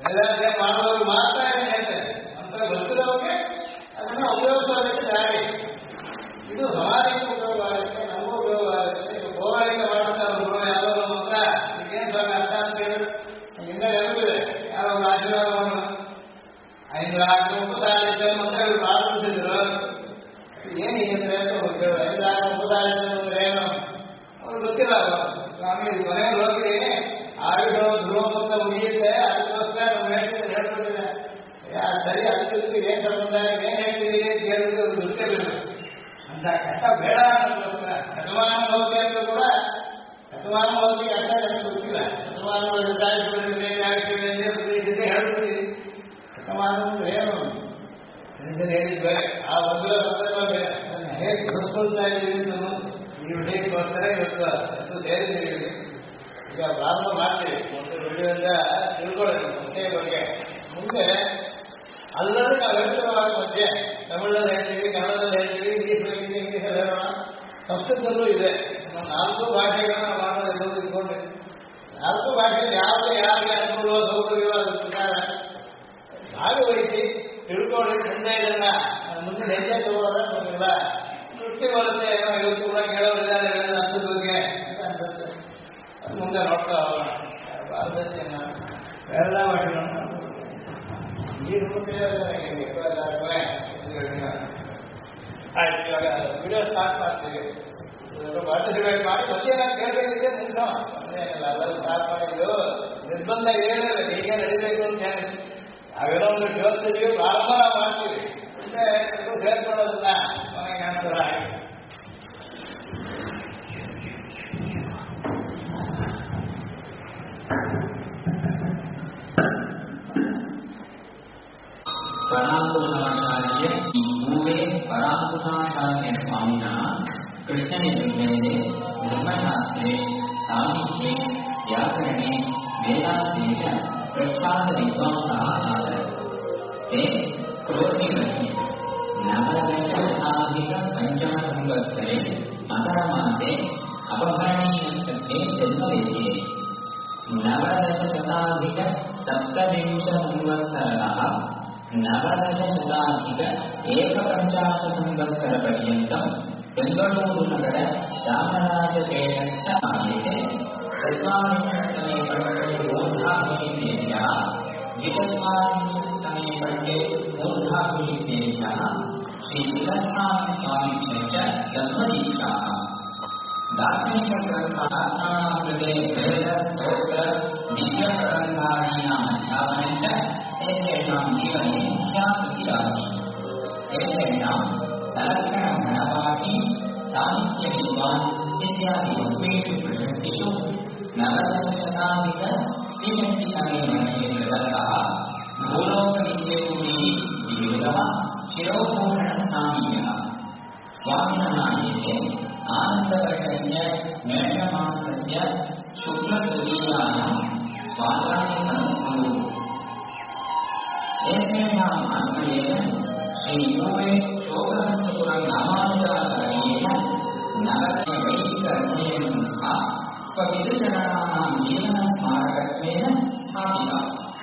ವೇದಾಧ್ಯಯನ ಮಾಡೋರು ಮಾತ್ರ ಹೇಳ್ತಾರೆ. ಅಂತ ಗೊತ್ತಿರೋರಿಗೆ ಅದನ್ನ ಉಪಯೋಗಿಸೋದಕ್ಕೆ ದಾರಿ. ಇದು ಸಮಾಜಕ್ಕೆ ಉಪಯೋಗ ಆಗುತ್ತೆ, ನಮಗೂ ಉಪಯೋಗ ಆಗುತ್ತೆ. ಈಗ ಪೌರಾಣಿಕ ಮಾಡ್ತಾರೆ ಯಾವುದೋ ಮಾತ್ರ ಈಗೇನು ಸ್ವಾಮಿ ಅರ್ಥ ಅಂತ ಹೇಳಿದ್ರು ಹಿಂದೆ ನೆನಪಿದೆ. ಯಾವ ಆಶೀರ್ವಾದವನ್ನು 5 ಲಕ್ಷ ಉಪದಾರಿದ್ದ ಅಂತ ಹೇಳಿ ಪ್ರಾರಂಭಿಸಿದ್ರು. ಏನು ಹೀಗಿದ್ರೆ ಅಂತ ಗೊತ್ತಿಲ್ಲ. 5 ಲಕ್ಷ ಉಪದಾರಿದ್ದ ಅಂದ್ರೆ ಏನು ಅವ್ರು ಗೊತ್ತಿಲ್ಲ. ಸ್ವಾಮಿ ಮನೆಯಲ್ಲಿ ಹೋಗಿ ಆಯುಗಳು ಧ್ರುವವಂತ ಮುಗಿಯುತ್ತೆ, ಅದಕ್ಕೋಸ್ಕರ ನಮ್ಮ ಹೇಳ್ಕೊಟ್ಟಿದೆ. ಸರಿ, ಅದಕ್ಕೆ ಏನ್ ಸಂಬಂಧ, ಏನ್ ಹೇಳ್ತೀವಿ ಅಂತ ಹೇಳಿದ್ರೆ ಅದು ಗೊತ್ತಿರಲಿಲ್ಲ ಅಂತ ಕಷ್ಟ ಬೇಡ ಅನ್ನೋದಕ್ಕೋಸ್ಕರ. ಶತಮಾನೋಗಿ ಅಂತ ಕೂಡ ಶತಮಾನೋಗಿ ಅಂತ ನನಗೆ ಗೊತ್ತಿಲ್ಲ. ಶತಮಾನಗಳು ಹೇಳ್ಬಿಟ್ಟಿದೆ, ಶತಮಾನ ಏನು ಹೇಳಿದ್ವಿ. ಆ ಒಂದು ಹೇಗೆ ಗೊತ್ತಿಕೊಳ್ತಾ ಇದ್ದೀವಿ ನಾವು ಈ ವಿಷಯಕ್ಕೋಸ್ಕರ ಇವತ್ತು ಸೇರಿದ್ದೀವಿ. ಈಗ ಪ್ರಾರಂಭ ಮಾಡ್ತೀವಿ. ಒಂದು ವಿಡಿಯೋದಿಂದ ತಿಳ್ಕೊಳ್ಳೋದು ಮುಂಚೆಯ ಬಗ್ಗೆ. ಮುಂದೆ ಅಲ್ಲದೆ ನಾವು ಹೇಳ್ತಿರುವಾಗ ಮಧ್ಯೆ ತಮಿಳಲ್ಲಿ ಹೇಳ್ತೀವಿ, ಕನ್ನಡದಲ್ಲಿ ಹೇಳ್ತೀವಿ, ಇಂಗ್ಲೀಷಲ್ಲಿ ಹೇಳೋಣ, ಸಂಸ್ಕೃತದಲ್ಲೂ ಇದೆ. 4 ಭಾಷೆಗಳನ್ನ ಮಾಡೋದು ಎಲ್ಲರೂ ಇಟ್ಕೊಂಡು 4 ಭಾಷೆಯಲ್ಲಿ ಯಾರಿಗೆ ಅನುಕೂಲ ಸೌಕರ್ಯ ಪ್ರಕಾರ ಭಾಗವಹಿಸಿ ತಿಳ್ಕೊಳ್ಳಿ. ಮುಂದೆ ಇದನ್ನ ಮುಂದೆ ಹೆಜ್ಜೆ ತಗೊಳ್ಳೋದ ಗೊತ್ತಿಲ್ಲ. ತೃಪ್ತಿ ಬರುತ್ತೆ. ಏನೋ ಇವತ್ತು ಕೂಡ ಕೇಳೋರಿದ್ದಾರೆ ಅದ್ರ ಬಗ್ಗೆ ಅಂತ ಅನ್ಸುತ್ತೆ. ಮುಂದೆ ನೋಡ್ತಾ ಹೋಗೋಣ. ಭಾರತದೇಶ ಎಲ್ಲ ಭಾಷೆಗಳನ್ನ ಆಯ್ತು. ಇವಾಗ ವಿಡಿಯೋ ಸ್ಟಾರ್ಟ್ ಮಾಡ್ತೀವಿ. ಪಾರ್ಟಿಸಿಪೇಟ್ ಮಾಡಿ ಮತ್ತೆ ನಾನು ಕೇಳಬೇಕಿದೆ ಮುಂದೆ ಅದೇನಿಲ್ಲ. ಅದೆಲ್ಲ ಸ್ಟಾರ್ಟ್ ಮಾಡಿದ್ದು ನಿರ್ಬಂಧ ಏನಿಲ್ಲ, ಹೀಗೆ ನಡೀಬೇಕು ಅಂತ ಹೇಳಿ ನಾವೇನೋ ಒಂದು ಯೋಚಿಸ್ತೀವಿ, ಪ್ರಾರಂಭ ಮಾಡ್ತೀವಿ. ಮುಂದೆ ಸೇರ್ಕೊಳ್ಳೋದನ್ನ ಮನೆಗೆ ಕಾಣ್ತಾರ. ಪರಾಂಕುಶಾಚಾರ್ಯ ಮೂವೇ ಪರಾಂಕುಶಾಚಾರ್ಯ ಸ್ವಾಮಿನ ಕೃಷ್ಣನಿರ್ಣಯೇ ಧರ್ಮಶಾಸ್ತ್ರೇ ಸಾಹಿತ್ಯೆ ವ್ಯಾಕರಣೆ ವೇದಾಂತೆ ಪ್ರಖ್ಯಾತ ವಿದ್ವಾಂಸಃ ಆಸन्. ते क्रोधिमध्ये नवदशशताधिकपञ्चमसंवत्सरे मकरमासे अपभरणीयसत्ये जन्मलेखे. नवदशशताधिकसप्तविंशसंवत्सरतः नवदशशताधिक-एकपञ्चाशत्संवत्सरपर्यन्तं बेङ्गळूरुनगर चामराजपेटस्थ आयते. 40तमे पट्टे मूर्धाभिषिक्तेभ्यः, 40तमे पट्टे मूर्धाभिषिक्तेभ्यः श्रीचिदस्थानस्वामिभ्यश्च ब्रह्मदीक्षाः. दार्शनिकग्रन्थानां कृते वेदस्तोत्र दिव्यप्रबन्धादीनाम् अध्यापनञ्च एतेषां जीवने मुख्याकृति आसीत्. एतेषां सलक्षणघनपाठी साहित्यविद्वान् इत्यादि बहुषु प्रशस्तिषु नवदशशताधिक-63तमे वर्षे प्रदत्तः भूलोकविद्येषु विविधः शिरोभूषणस्वामीयः. स्वामिनः एते आनन्दवर्षस्य मेषमासस्य शुक्लतृतीयायां स्वादानि सन्ति. एतेषाम् अन्वयेन श्रीयूवे शोकहंसपुरं रामानुजाचार्येण नवदशवैदिक-अध्ययनसंस्था स्वपितृजनानां जीवनस्मारकत्वेन स्थापिता.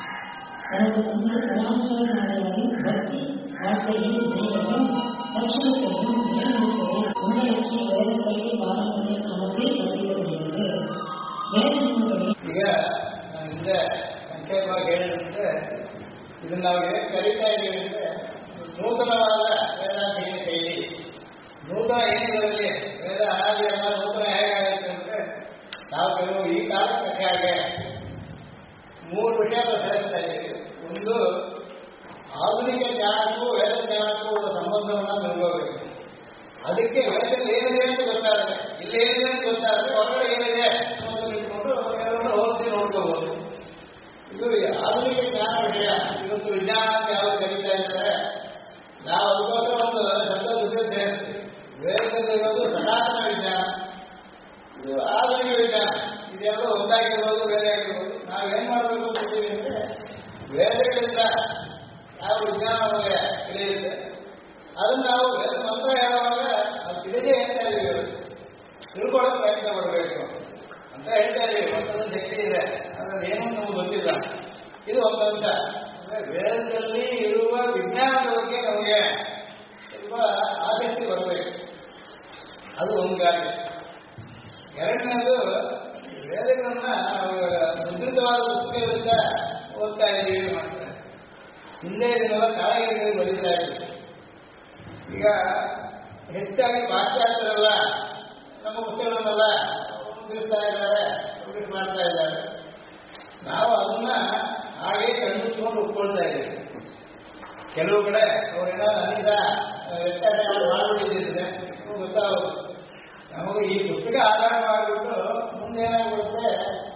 ರಾಮಾನುಜಾಚಾರ್ಯರು ಭಕ್ತಿ ವಾರ್ತೆಯಲ್ಲಿ ದಯೆಯನ್ನು ಲಕ್ಷಣತೆಯನ್ನು ನಿಯಮಿಸುವ ಉನ್ನಯಕ್ಕೆ ವೇದದಲ್ಲಿ ಬಾಲಮನೆ ನಮಗೆ ಕಲಿಯಬಹುದು. ಈಗ ಹಿಂದೆ ಸಂಕ್ಷೇಪವಾಗಿ ಹೇಳಿದ್ರೆ ಇದನ್ನ ನಾವು ಹೇಗೆ ಕರೀತಾ ಇದ್ದೀವಿ ಅಂದ್ರೆ ನೂತನವಾದ ವೇದಾಧ್ಯಯನ ಶೈಲಿ. ನೂತನ ಏನಿದರಲ್ಲಿ ವೇದ ಅನಾದಿ ಅಲ್ಲ, ನೂತನ ಹೇಗಾಗುತ್ತೆ ಅಂದ್ರೆ ನಾವು ಕೆಲವು ಈ ಕಾಲಕ್ಕೆ ಹಾಗೆ 3 ವಿಷಯಗಳು ಸೇರಿಸ್ತಾ ಇದ್ದೀವಿ. ಒಂದು, ಆಧುನಿಕ ಜ್ಞಾನಕ್ಕೂ ವೇದ ಜ್ಞಾನಕ್ಕೂ ಒಂದು ಸಂಬಂಧವನ್ನು ತಿಳ್ಕೋಬೇಕು. ಅದಕ್ಕೆ ವೇದದಲ್ಲಿ ಏನಿದೆ ಅಂತ ಗೊತ್ತಾಗುತ್ತೆ, ಇಲ್ಲಿ ಏನಿದೆ ಅಂತ ಗೊತ್ತಾಗುತ್ತೆ, ಹೊರಗಡೆ ಏನಿದೆ ಅನ್ನೋದನ್ನು ಇಟ್ಕೊಂಡು ಎಲ್ಲರೂ ಹೋಲಿಸಿ ನೋಡ್ಕೋಬಹುದು. ಇದು ಆಧುನಿಕ ಜ್ಞಾನ ವಿಷಯ. ಇವತ್ತು ವಿಜ್ಞಾನ ಅಂತ ಯಾವಾಗ ಕರೀತಾ ಇದ್ದಾರೆ, ನಾವು ಅದಕ್ಕೋಸ್ಕರ ಒಂದು ಶಬ್ದ ಜೊತೆ ಸೇರಿಸ್ತೀವಿ. ವೇದದಲ್ಲಿರೋದು ಸನಾತನ ವಿಜ್ಞಾನ, ಇದು ಆಧುನಿಕ ವಿಜ್ಞಾನ. ಇದೆಲ್ಲೋ ಒಂದಾಗಿರ್ಬೋದು, ಬೇರೆ ಆಗಿರ್ಬೋದು. ನಾವೇನ್ ಮಾಡಬೇಕು ಅಂತೀವಿ ಅಂದ್ರೆ ವೇದಗಳಿಂದ ಯಾವ ವಿಜ್ಞಾನ ನಮಗೆ ತಿಳಿಯುತ್ತೆ ಅದನ್ನು ನಾವು ವೇದ ಮಂತ್ರ ಹೇಳುವಾಗ ನಾವು ತಿಳಿದೇ ಹೇಳ್ತಾ ಇದ್ದೀವಿ, ತಿಳ್ಕೊಳ್ಳೋಕೆ ಪ್ರಯತ್ನ ಪಡಬೇಕು ಅಂತ ಹೇಳ್ತಾ ಇದ್ದೀವಿ. ಮಂತ್ರದ ಶಕ್ತಿ ಇದೆ, ಅದ್ರಲ್ಲಿ ಏನೂ ನಮ್ಗೆ ಗೊತ್ತಿಲ್ಲ. ಇದು ಒಂದು ಅಂಶ. ಅಂದರೆ ವೇದದಲ್ಲಿ ಇರುವ ವಿಜ್ಞಾನದ ಬಗ್ಗೆ ನಮಗೆ ಸ್ವಲ್ಪ ಆಸಕ್ತಿ ಬರಬೇಕು, ಅದು ಒಂದು ಕಾರ್ಯ. ಎರಡನೇದು, ವೇದಗಳನ್ನ ನಾವು ಮುದ್ರಿತವಾದ ಪುಸ್ತಕಗಳಿಂದ ಓದ್ತಾ ಇದ್ದೀವಿ ಮಾಡ್ತಾರೆ. ಹಿಂದೆ ಇದನ್ನೆಲ್ಲ ಕಾಳಗಿರಿಗಳಲ್ಲಿ ಬರೀತಾ ಇದ್ದೀವಿ. ಈಗ ಹೆಚ್ಚಾಗಿ ಪಾಶ್ಚಾತ್ಯರೆಲ್ಲ ನಮ್ಮ ಪುಸ್ತಕಗಳನ್ನೆಲ್ಲ ಮುದ್ರಿಸ್ತಾ ಇದ್ದಾರೆ, ಪಬ್ಲಿಷ್ ಮಾಡ್ತಾ ಇದ್ದಾರೆ. ನಾವು ಅದನ್ನ ಹಾಗೆ ಕಂಡುಕೊಂಡು ಒಪ್ಕೊಳ್ತಾ ಇದ್ದೀವಿ. ಕೆಲವು ಕಡೆ ಅವರೆಲ್ಲ ಅನೇಕ ವ್ಯತ್ಯಾಸ ಮಾಡಿಬಿಟ್ಟಿದ್ರೆ ಗೊತ್ತಾಗೋದು. ನಮಗೆ ಈ ಪುಸ್ತಕ ಆಧಾರ ಮಾಡಿಬಿಟ್ಟು ಮುಂದೇನಾಗ್ಬಿಡುತ್ತೆ,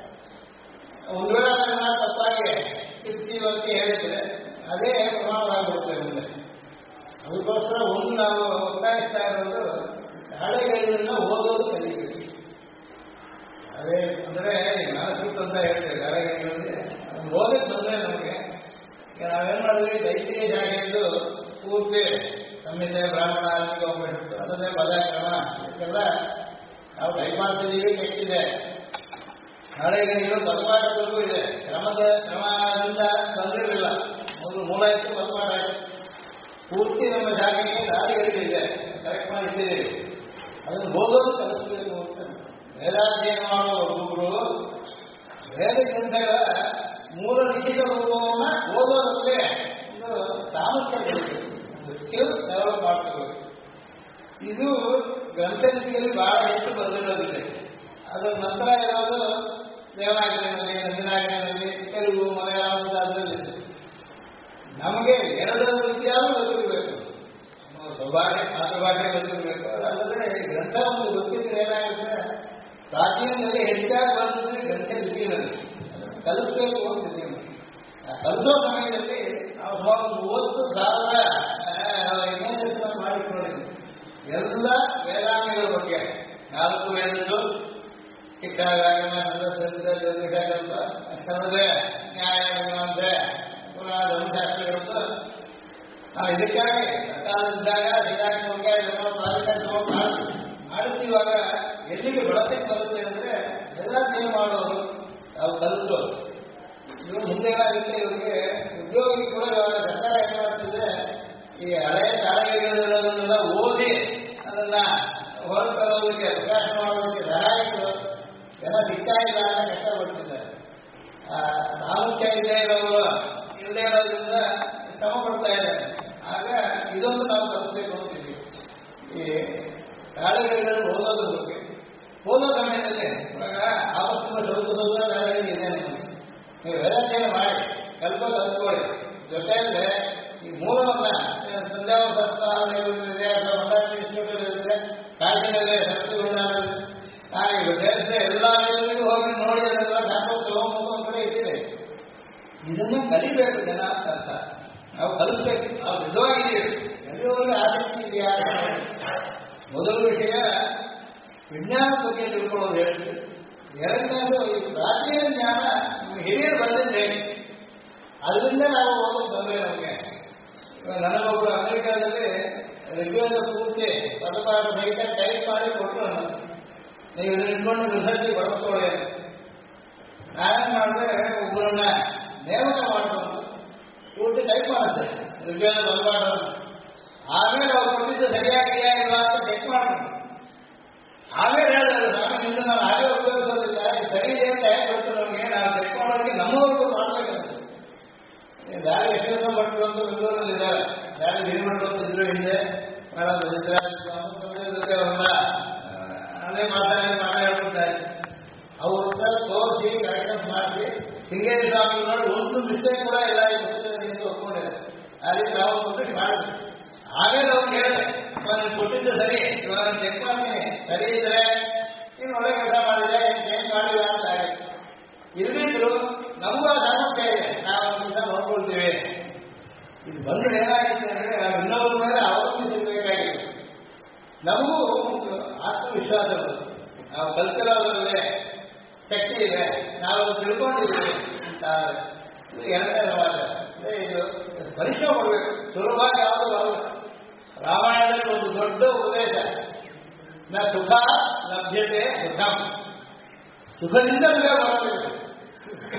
ಒಂದು ವೇಳೆ ಅದನ್ನ ತಪ್ಪಾಗಿ ತಿರ್ತೀವಂತೆ ಹೇಳಿದ್ರೆ ಅದೇ ಪ್ರಮಾಣವಾಗಿಬಿಡುತ್ತೆ ಮುಂದೆ. ಅದಕ್ಕೋಸ್ಕರ ಒಂದು ನಾವು ಒತ್ತಾಯಿಸ್ತಾ ಇರೋದು ಹಳೆಗಳನ್ನ ಓದೋದು ಕಲಿಬೇಕು. ಅದೇ ಅಂದರೆ ಮನಸ್ಸು ಅಂತ ಹೇಳ್ತೇವೆ ಹಳೆಗಳಲ್ಲಿ ಓದಕ್ಕೆ ಬಂದರೆ ನಮಗೆ. ಈಗ ನಾವೇನು ಮಾಡಿದ್ವಿ, ದೈತ್ಯ ಶಾಖೆಯದ್ದು ಪೂರ್ತಿ ಸಂಹಿತೆ, ಬ್ರಾಹ್ಮಣ, ಆತ್ಮಿಕ ಉಪನಿಷತ್ತು, ಅದನ್ನೇ ಪದಾಕ್ರಮ ಇದಕ್ಕೆಲ್ಲ ನಾವು ಕೈಮಾಡ್ತಿದ್ದೀವಿ, ಕೆಟ್ಟಿದೆ. ಹಳೆಗಳಿಗೂ ಪದಪಾಠದವರೆಗೂ ಇದೆ. ಕ್ರಮದಿಂದ ತೊಂದರೆಗಳಿಲ್ಲ. ಮೊದಲು ಮೂಲ ಇತ್ತು, ಪದಪಾಠ ಆಯಿತು. ಪೂರ್ತಿ ನಮ್ಮ ಶಾಖೆಗೆ ದಾರಿಗಳಿದೆ, ಕರೆಕ್ಟ್ ಮಾಡಿಟ್ಟಿದ್ದೀವಿ. ಅದನ್ನು ಓದೋದು ಕಲಿಸಬೇಕು ಅಂತ ವೇದಾಧ್ಯಯನ ಮಾಡುವ ಒಬ್ಬೊಬ್ಬರು ವೇದ ಗ್ರಂಥಗಳ ಮೂಲ ಲಿಖಿತ ರೂಪವನ್ನು ಓದೋದಕ್ಕೆ ಒಂದು ಸಾಮರ್ಥ್ಯ ಒಂದು ಸ್ಕಿಲ್ ಡೆವಲಪ್ ಮಾಡ್ಕೋಬೇಕು. ಇದು ಗ್ರಂಥಲಿಪಿಯಲ್ಲಿ ಬಹಳ ಹೆಚ್ಚು ಬರೆದಿರೋದಿದೆ. ಅದರ ನಂತರ ಇರೋದು ದೇವನಾಗರಿನಲ್ಲಿ, ನಂದಿನಾಗರಿನಲ್ಲಿ, ತೆಲುಗು, ಮಲಯಾಳಂ ಅದರಲ್ಲಿ ನಮಗೆ ಎರಡು ರೀತಿಯಾದರೂ ಗೊತ್ತಿರಬೇಕು. ಸ್ವಭಾಷೆ, ಮಾತೃಭಾಷೆ ಗೊತ್ತಿರಬೇಕು. ಅದಲ್ಲದೆ ಗ್ರಂಥ ಒಂದು ಗೊತ್ತಿದ್ರೆ ಏನಾಗುತ್ತೆ, ಪ್ರಾಚೀನದಲ್ಲಿ ಹೆಚ್ಚಾಗಿ ಬಂದಿದ್ರೆ ಗ್ರಂಥ ಲಿಪಿನಲ್ಲಿ ಅದನ್ನು ಕಲಿಸಬೇಕು ಅಂತಿದ್ದೀವಿ. ಕಲಿಸೋ ಸಮಯದಲ್ಲಿ ನಾವು ಸುಮಾರು 30,000 ಇಮೇಜಸ್ನ ಮಾಡಿಕೊಂಡಿದ್ದೀವಿ. ಎಲ್ಲ ವೇದಾಂಗಗಳ ಬಗ್ಗೆ 4 ವೇದಗಳು, ಶಿಕ್ಷಾಗಾಗಮ, ಜ್ಯೋತಿಷಾಗಲ್ಪ, ಸನದೆ, ನ್ಯಾಯ, ಮೀಮಾಂಸೆ, ಪುರಾಣ, ಧರ್ಮಶಾಸ್ತ್ರಗಳು ನಾವು ಇದಕ್ಕಾಗಿ ಸರ್ಕಾರದಿದ್ದಾಗ ಮಾಡುತ್ತೀವಾಗ ಎಲ್ಲಿಗೆ ಬಳಸಕ್ಕೆ ಬರುತ್ತೆ ಅಂದರೆ ವೇದಾಧ್ಯಯನ ಮಾಡೋರು ನಾವು ಕಲಿಸೋರು. ಇವರು ಮುಂದೆ ಏನಾಗುತ್ತೆ, ಇವರಿಗೆ ಉದ್ಯೋಗಿ ಕೂಡ ಇವಾಗ ಸರ್ಕಾರ ಏನು ಮಾಡ್ತಿದ್ರೆ ಈ ಹಳೆಯ ಶಾಲೆಗಳಿರೋದನ್ನೆಲ್ಲ ಓದಿ ಅದನ್ನ ಹೊರತರೋದಕ್ಕೆ, ಪ್ರಕಾಶ ಮಾಡೋದಕ್ಕೆ ಸಹಾಯಕರು ಜನ ಸಿಗ್ತಾ ಇಲ್ಲ ಅಂತ ಕಷ್ಟಪಡ್ತಿದ್ದಾರೆ. ಸಾಮರ್ಥ್ಯ ಇಲ್ಲದೆ ಇರೋರು ಇಲ್ಲದೆ ಇರೋದ್ರಿಂದ ಶ್ರಮ ಪಡ್ತಾ ಇದ್ದಾರೆ. ಆಗ ಇದೊಂದು ನಾವು ಕಲಿಸಬೇಕು ಅಂತೀವಿ. ಈ ಶಾಲೆಗಳನ್ನು ಓದೋದ್ರ ಬಗ್ಗೆ ಓದೋ ಸಮಯದಲ್ಲಿ ಇವಾಗ ಆವತ್ತಿನ ಶೋಧಿಸೋದು ಶಾಲೆಯಲ್ಲಿ ಇದೆ. ನೀವು ವೇದಾಧ್ಯಯನ ಮಾಡಿ ಕಲ್ತ್ಕೊಳ್ಳಿ. ಜೊತೆಯಲ್ಲೇ ಈ ಮೂಲವನ್ನ ಸಂಧ್ಯಾವಸ್ಥಾನ ಇದೆ, ಅಥವಾ ಮಂದಾರ ಇನ್ಸ್ಟಿಟ್ಯೂಟ್ ಇರುತ್ತೆ, ಕಾಶಿನಲ್ಲಿ ಶಕ್ತಿಗುಂಡಾನಲ್ಲಿ ನಾವೀಗ ಸೇರಿಸಿದ್ರೆ ಎಲ್ಲ ವೇದಗಳಿಗೂ ಹೋಗಿ ನೋಡಿ ಅದೆಲ್ಲ ಶಾಸ್ತ್ರೋತ್ಸವ ಕಡೆ ಇಟ್ಟಿದೆ. ಇದನ್ನು ಕಲಿಬೇಕು ಜನ ಅಂತ ನಾವು ಕಲಿಸ್ಬೇಕು. ನಾವು ನಿಜವಾಗಿದ್ದೀವಿ, ಎಲ್ಲರಿಗೂ ಆಸಕ್ತಿ ಇದೆಯಾ? ಮೊದಲ ವಿಷಯ ವಿಜ್ಞಾನದ ಬಗ್ಗೆ ತಿಳ್ಕೊಳ್ಳೋದು ಹೇಳ್ತೀವಿ. ಎರಡನೇದು ಈ ಪ್ರಾಚೀನ ಜ್ಞಾನ ನಮ್ಮ ಹಿರಿಯರು ಬಂದಿದ್ದೆ, ಅದರಿಂದ ನಾವು ಓದೋದು ಬಂದರೆ ನಮಗೆ. ನನಗೊಬ್ಬರು ಅಮೆರಿಕಾದಲ್ಲಿ ಋಗ್ವೇದ ಪೂರ್ತಿ ಪದಪಾಠ ಸಹಿತ ಟೈಪ್ ಮಾಡಿ ಕೊಟ್ಟರು. ನೀವು ಇದನ್ನ ಇಟ್ಕೊಂಡು ರಿಸರ್ಚ್ಗೆ ಬಳಸ್ಕೊಳ್ಳಿ. ನಾವೇನು ಮಾಡಿದ್ರೆ ಒಬ್ಬರನ್ನ ನೇಮಕ ಮಾಡಿಕೊಂಡು ಪೂರ್ತಿ ಟೈಪ್ ಮಾಡುತ್ತೆ ಋಗ್ವೇದ ಪದಪಾಠ. ಆಮೇಲೆ ಅವ್ರು ಕೊಟ್ಟಿದ್ದು ಸರಿಯಾಗಿದೆಯಾ ಇಲ್ಲ ಅಂತ ಚೆಕ್ ಮಾಡ್ಕೊಂಡು ಆಮೇಲೆ ಹೇಳಿದ್ರು, ನಾನು ನಿಂದ ನಾನು ಹಾಗೆ ಉಪಯೋಗಿಸೋದಿಲ್ಲ, ಸರಿ ಇದೆ ಅಂತ ಹೇಗೆ ಗೊತ್ತು ನಮಗೆ, ನಾವು ಚೆಕ್ ಮಾಡೋದಕ್ಕೆ ನಮ್ಮವ್ರಿಗೂ ಮಾಡಬೇಕಂತ. ದಾರಿ ಎಷ್ಟು ದಿವಸ ಮಟ್ಟರು ಅಂತ ಬೆಂಗಳೂರಲ್ಲಿ ಇದ್ದಾರೆ, ದಾರಿ ಬೀರ್ಮಟ್ಟು ಅಂತ ಇದ್ರು ಹಿಂದೆ ಅವ್ರನ್ನ ಅದೇ ಮಾತಾಡ್ತಾರೆ. ಅವ್ರ ತೋರಿಸಿ ಕರೆಕ್ಟೆನ್ಸ್ ಮಾಡಿಸಿ ಸಿಂಗೇರಿ ಸ್ವಾಮಿ ನೋಡಿ ಒಂದು ಮಿಸ್ಟೇಕ್ ಕೂಡ ಇಲ್ಲ ಈ ಪುಸ್ತಕದಲ್ಲಿ ಅಂತ ಒಪ್ಕೊಂಡಿದ್ದಾರೆ. ಆ ರೀತಿ ನಾವು ಕೊಟ್ಟು ಮಾಡಿದ್ವಿ. ಆಮೇಲೆ ಅವ್ರು ಹೇಳಿದೆ, ನಾನು ಕೊಟ್ಟಿದ್ದು ಸರಿ, ಇವಾಗ ನಾನು ಚೆಕ್ ಮಾಡ್ತೀನಿ, ಸರಿ ಇದ್ರೆ ನೀನು ಒಳ್ಳೆ ಕೆಲಸ ಮಾಡಿದ್ರೆ ಏನು ಚೇಂಜ್ ಮಾಡಿಲ್ಲ ಅಂತ ಆಗಿದೆ. ಇಲ್ಲಿದ್ರು ನಮಗೂ ಆ ಸಾಮರ್ಥ್ಯ ಇದೆ, ನಾವು ಒಂದು ದಿವಸ ನೋಡ್ಕೊಳ್ತೀವಿ. ಇದು ಬಂದ್ರೆ ಏನಾಗಿತ್ತು ಅಂದರೆ ನಾವು ಇನ್ನೊಬ್ಬರ ಮೇಲೆ ಅವಲಂಬಿಸಬೇಕಾಗಿತ್ತು. ನಮಗೂ ಒಂದು ಆತ್ಮವಿಶ್ವಾಸ ಬರುತ್ತೆ, ನಾವು ಕಲ್ತಿರೋದ್ರಲ್ಲೇ ಶಕ್ತಿ ಇದೆ, ನಾವು ತಿಳ್ಕೊಂಡಿದ್ದೀವಿ ಅಂತ. ಇದು ಎರಡನೇ ಸಮಾಜ. ಇದು ಪರಿಶ್ರಮ ಕೊಡಬೇಕು, ಸುಲಭವಾಗಿ ಯಾವುದು ಬರಬೇಕು. ರಾಮಾಯಣದಲ್ಲಿ ಒಂದು ದೊಡ್ಡ ಉಪದೇಶ, ನ ಸುಖ ಲಭ್ಯತೆ ಸುಖಂ, ಸುಖದಿಂದ ಸುಖ ಬರೋದಿಲ್ಲ.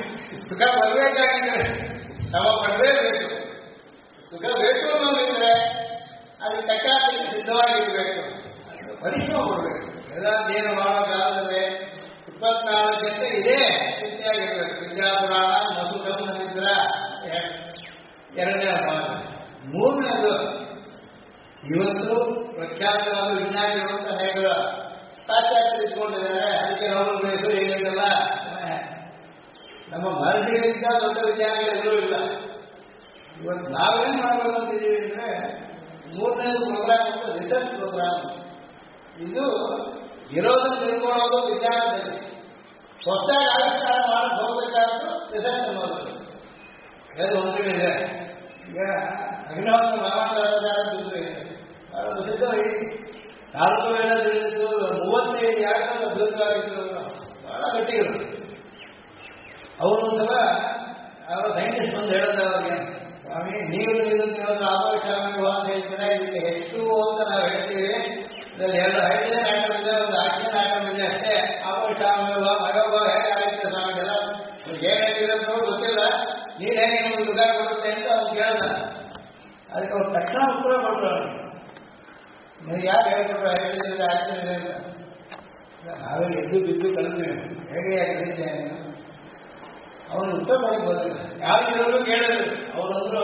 ಸುಖ ಬರಬೇಕಾಗಿದ್ರೆ ನಾವು ಪಡಲೇಬೇಕು. ಸುಖ ಬೇಕು ಅನ್ನೋದಿದ್ರೆ ಅದು ಕಟ್ಟಾಟಕ್ಕೆ ಸಿದ್ಧವಾಗಿರ್ಬೇಕು, ಪರಿಶ್ರಮ ಕೊಡಬೇಕು. ವೇದಾಧ್ಯಯನ ಮಾಡೋ ಕಾಲದಲ್ಲಿ 24 ಗಂಟೆ ಇದೇ ಸ್ಥಿತಿಯಾಗಿರ್ಬೇಕು. ವಿದ್ಯಾಪುರಾಣ ಮಧುಕಂ ನಂತರ ಎರಡನೇ ಭಾಗ. ಮೂರನೇದು ಇವತ್ತು ಪ್ರಖ್ಯಾತವಾದ ವಿಜ್ಞಾನಿಗಳು ಅಂತ ಅನೇಕ ಪಾಶ್ಚಾತ್ಯ ಇಟ್ಕೊಂಡಿದ್ದಾರೆ. ಅದಕ್ಕೆ ನೋಬಲ್ ಪ್ರೈಸು ಏನಿಲ್ಲ, ನಮ್ಮ ಭಾರತೀಯರಿಗಿಂತ ದೊಡ್ಡ ವಿಜ್ಞಾನಿಗಳು ಇಲ್ಲ. ಇವತ್ತು ನಾವೇನು ಮಾಡಬೇಕು ಅಂತಿದ್ದೀವಿ ಅಂದರೆ ಮೂರನೇದು ಪ್ರೋಗ್ರಾಮ್ ಅಂತ ರಿಸರ್ಚ್ ಪ್ರೋಗ್ರಾಮ್. ಇದು ಇರೋದನ್ನು ತಿಳ್ಕೊಳ್ಳೋದು ವಿಜ್ಞಾನದಲ್ಲಿ. ಹೊಸದಾಗಿ ಆವಿಷ್ಕಾರ ಮಾಡಕ್ಕೆ ಹೋಗಬೇಕಾದ್ರೂ ರಿಸರ್ಚ್ ಅನ್ನೋದು ಅದು ಒಂದಿದೆ. ಈಗ ಅಗ್ನಿಹೋತ್ರ ರಾಮಾಚಾರ್ಯ ಬಹಳ ಪ್ರಸಿದ್ಧವಾಗಿ 4 ವೇಳೆ ತಿಳಿದಿದ್ದು 35 ಯಾರು ಅದ್ಭುತವಾಗಿದ್ದು ಬಹಳ ಗಟ್ಟಿಗಳು. ಅವರು ಒಂದ್ಸಲ ಅವರ ಸೈಂಟಿಸ್ಟ್ ಬಂದು ಹೇಳಿದ ಅವ್ರಿಗೆ, ಸ್ವಾಮಿ ನೀವು ಆಪೋಷಾಮಿ ಅಂತ ಹೇಳ್ತೀರಾ, ಇದಕ್ಕೆ ಹೆಚ್ಚು ಅಂತ ನಾವು ಹೇಳ್ತೀವಿ. ಇದರಲ್ಲಿ 2 ಹೈಡ್ರೋಜನ್ ಆಟಮ್ ಇದೆ, ಒಂದು ಆಕ್ಸಿಜನ್ ಆಟಮ್ ಇದೆ ಅಷ್ಟೇ. ಆಪೋಷಾಮಿ ಮಯೋಭಾವ ಹೇಗೆ ಆಗುತ್ತೆ ಸ್ವಾಮಿ, ಎಲ್ಲ ಏನ್ ಹೇಳಿರೋದು ಗೊತ್ತಿಲ್ಲ, ನೀನ್ ಹೇಗೆ ನಿಮ್ಗೆ ದುಃಖ ಕೊಡುತ್ತೆ ಅಂತ ಅವ್ನು ಕೇಳ್ದ. ಅದಕ್ಕೆ ಅವ್ರು ತಕ್ಷಣ ಉತ್ತರ ಕೊಟ್ಟರು. ನೀವು ಯಾಕೆ ಹೇಳ್ಕೊಟ್ರು ಹೈಡ್ರೋಜನ್ ಆಕ್ಸಿಜನ್ ಇದೆ ಅಂತ? ನಾವೇ ಎದ್ದು ಬಿದ್ದು ಕಲಿತೀವಿ, ಹೇಗೆ ಕಲಿತೇನೆ ಅವನು ಉತ್ತರ ಕೊಡಕ್ಕೆ ಬರೋದಿಲ್ಲ. ಯಾರಿಗೂ ಕೇಳಿದ್ರು. ಅವರಂದ್ರು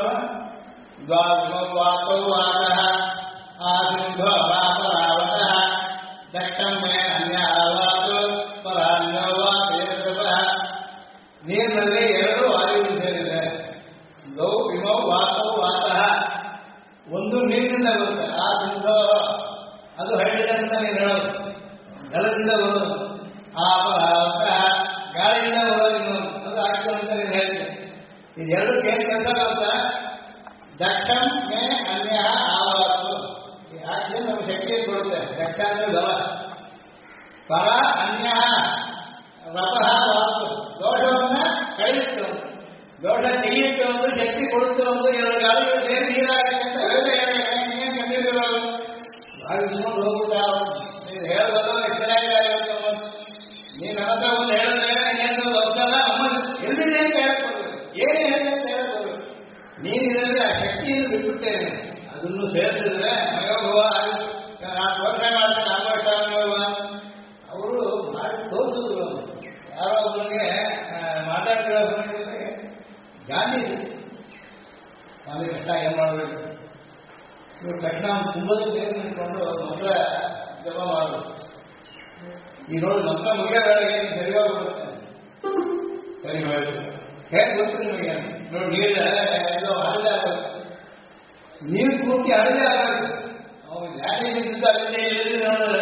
ನೀರಿನಲ್ಲಿ 2 ವಾಯುಗಳು ಸೇರಿದೆ. ಗೌ ವಿಮೌ ವಾತೌ ವಾತಃ. ಒಂದು ನೀರಿನಿಂದ ಬರುತ್ತೆ, ಆ ಸಿಂಧೋ ಅದು ಹೈಡ್ರೋಜನ್ ಅಂತ ನೀನು ಹೇಳೋದು, ಜಲದಿಂದ ಬರೋದು. ಆಪರಾವತಃ ಗಾಳಿಯಿಂದ ಬರೋದು ಇನ್ನೊಂದು, ಅದು ಆಕ್ಸಿಜನ್ ಅಂತ ನೀನು ಹೇಳ್ತೀನಿ. ಇದೆರಡಕ್ಕೆ ಏನು ಕೆಲಸ ಬರುತ್ತಾ? ದಕ್ಷಂ ಮೇ ಅನ್ಯ ಆವಾತು. ಈ ಆಕ್ಸಿಜನ್ ನಮಗೆ ಶಕ್ತಿಯನ್ನು ಕೊಡುತ್ತೆ. ದಕ್ಷ ಅಂದ್ರೆ ಬಲ. ಪರ ಅನ್ಯ ರಪಃ ವಾತು. ದೋಷವನ್ನ ಕಳೆಯುತ್ತೆ, ದೋಷ ತೆಗೆಯುತ್ತೆ, ಒಂದು ಶಕ್ತಿ ಕೊಡುತ್ತೆ. ಒಂದು 2 ಗಾಳಿಗಳು ಸೇರಿ ನೀರಾಗುತ್ತೆ ಅಂತ ಹೇಳೋದು ಕಂಡಿರೋದು. ಬಾವಿ ಇಸ್ಕೊಂಡು ಹೋಗ್ಬಿಟ್ಟ ನೀವು ಹೇಳ್ಬೋದು, ಎಷ್ಟು ಚೆನ್ನಾಗಿದೆ. ನೀನು ನನ್ನ ಹತ್ರ ಒಂದು ಹೇಳಿದ್ರೆ ಏನು ಹೋಗ್ತಲ್ಲ, ಅಮ್ಮ ಎಲ್ಲಿದೆ ಅಂತ ಹೇಳ್ಕೊಡ್ಬೇಕು, ಏನು ಹೇಳಿದೆ ಅಂತ ಹೇಳ್ಕೊಡ್ಬೇಕು. ನೀನು ಇದರಲ್ಲಿ ಆ ಶಕ್ತಿಯನ್ನು ಬಿಟ್ಬಿಟ್ಟೇನೆ, ಅದನ್ನು ಸೇರಿಸಿದ್ರೆ ಮಯೋಭವ ನಾನು ಯೋಚನೆ ಮಾಡ್ತೇನೆ. ಆಪೋಷಾಮಯೋಭವ ಅವರು ಮಾಡಿ ತೋರಿಸಿದ್ರು. ಯಾರೋ ಒಬ್ಬರಿಗೆ ಮಾತಾಡ್ತಿರೋ ಸಮಯದಲ್ಲಿ ಗಾಂಧೀಜಿ ನಮಗೆ ಕಷ್ಟ ಏನು ಮಾಡಬೇಕು, ಇವರು ತಕ್ಷಣ ತುಂಬದೇ ಬೇರೆ ನಿಂತ್ಕೊಂಡು ಮಂತ್ರ ಜಪ ಮಾಡೋದು. ಈ ನೋಡಿ ಮಂತ್ರ ಮುಗಿಯೋಗಳಿಗೆ ಸರಿ ಹೋಗ್ಬಿಡುತ್ತೆ. ಸರಿ ಹೋಯ್ತು ಹೇಗೆ ಗೊತ್ತು ನಿಮಗೆ? ನೋಡಿ ನೀರು ಹಳದೆ ಆಗೋದು, ನೀರು ಪೂರ್ತಿ ಹಳದೆ ಆಗೋದು. ಅವ್ರು ಯಾಕೆ ನಿಂತಿದ್ದ ಅಲ್ಲೇ ಎಲ್ಲಿ ನೋಡಿದ್ರೆ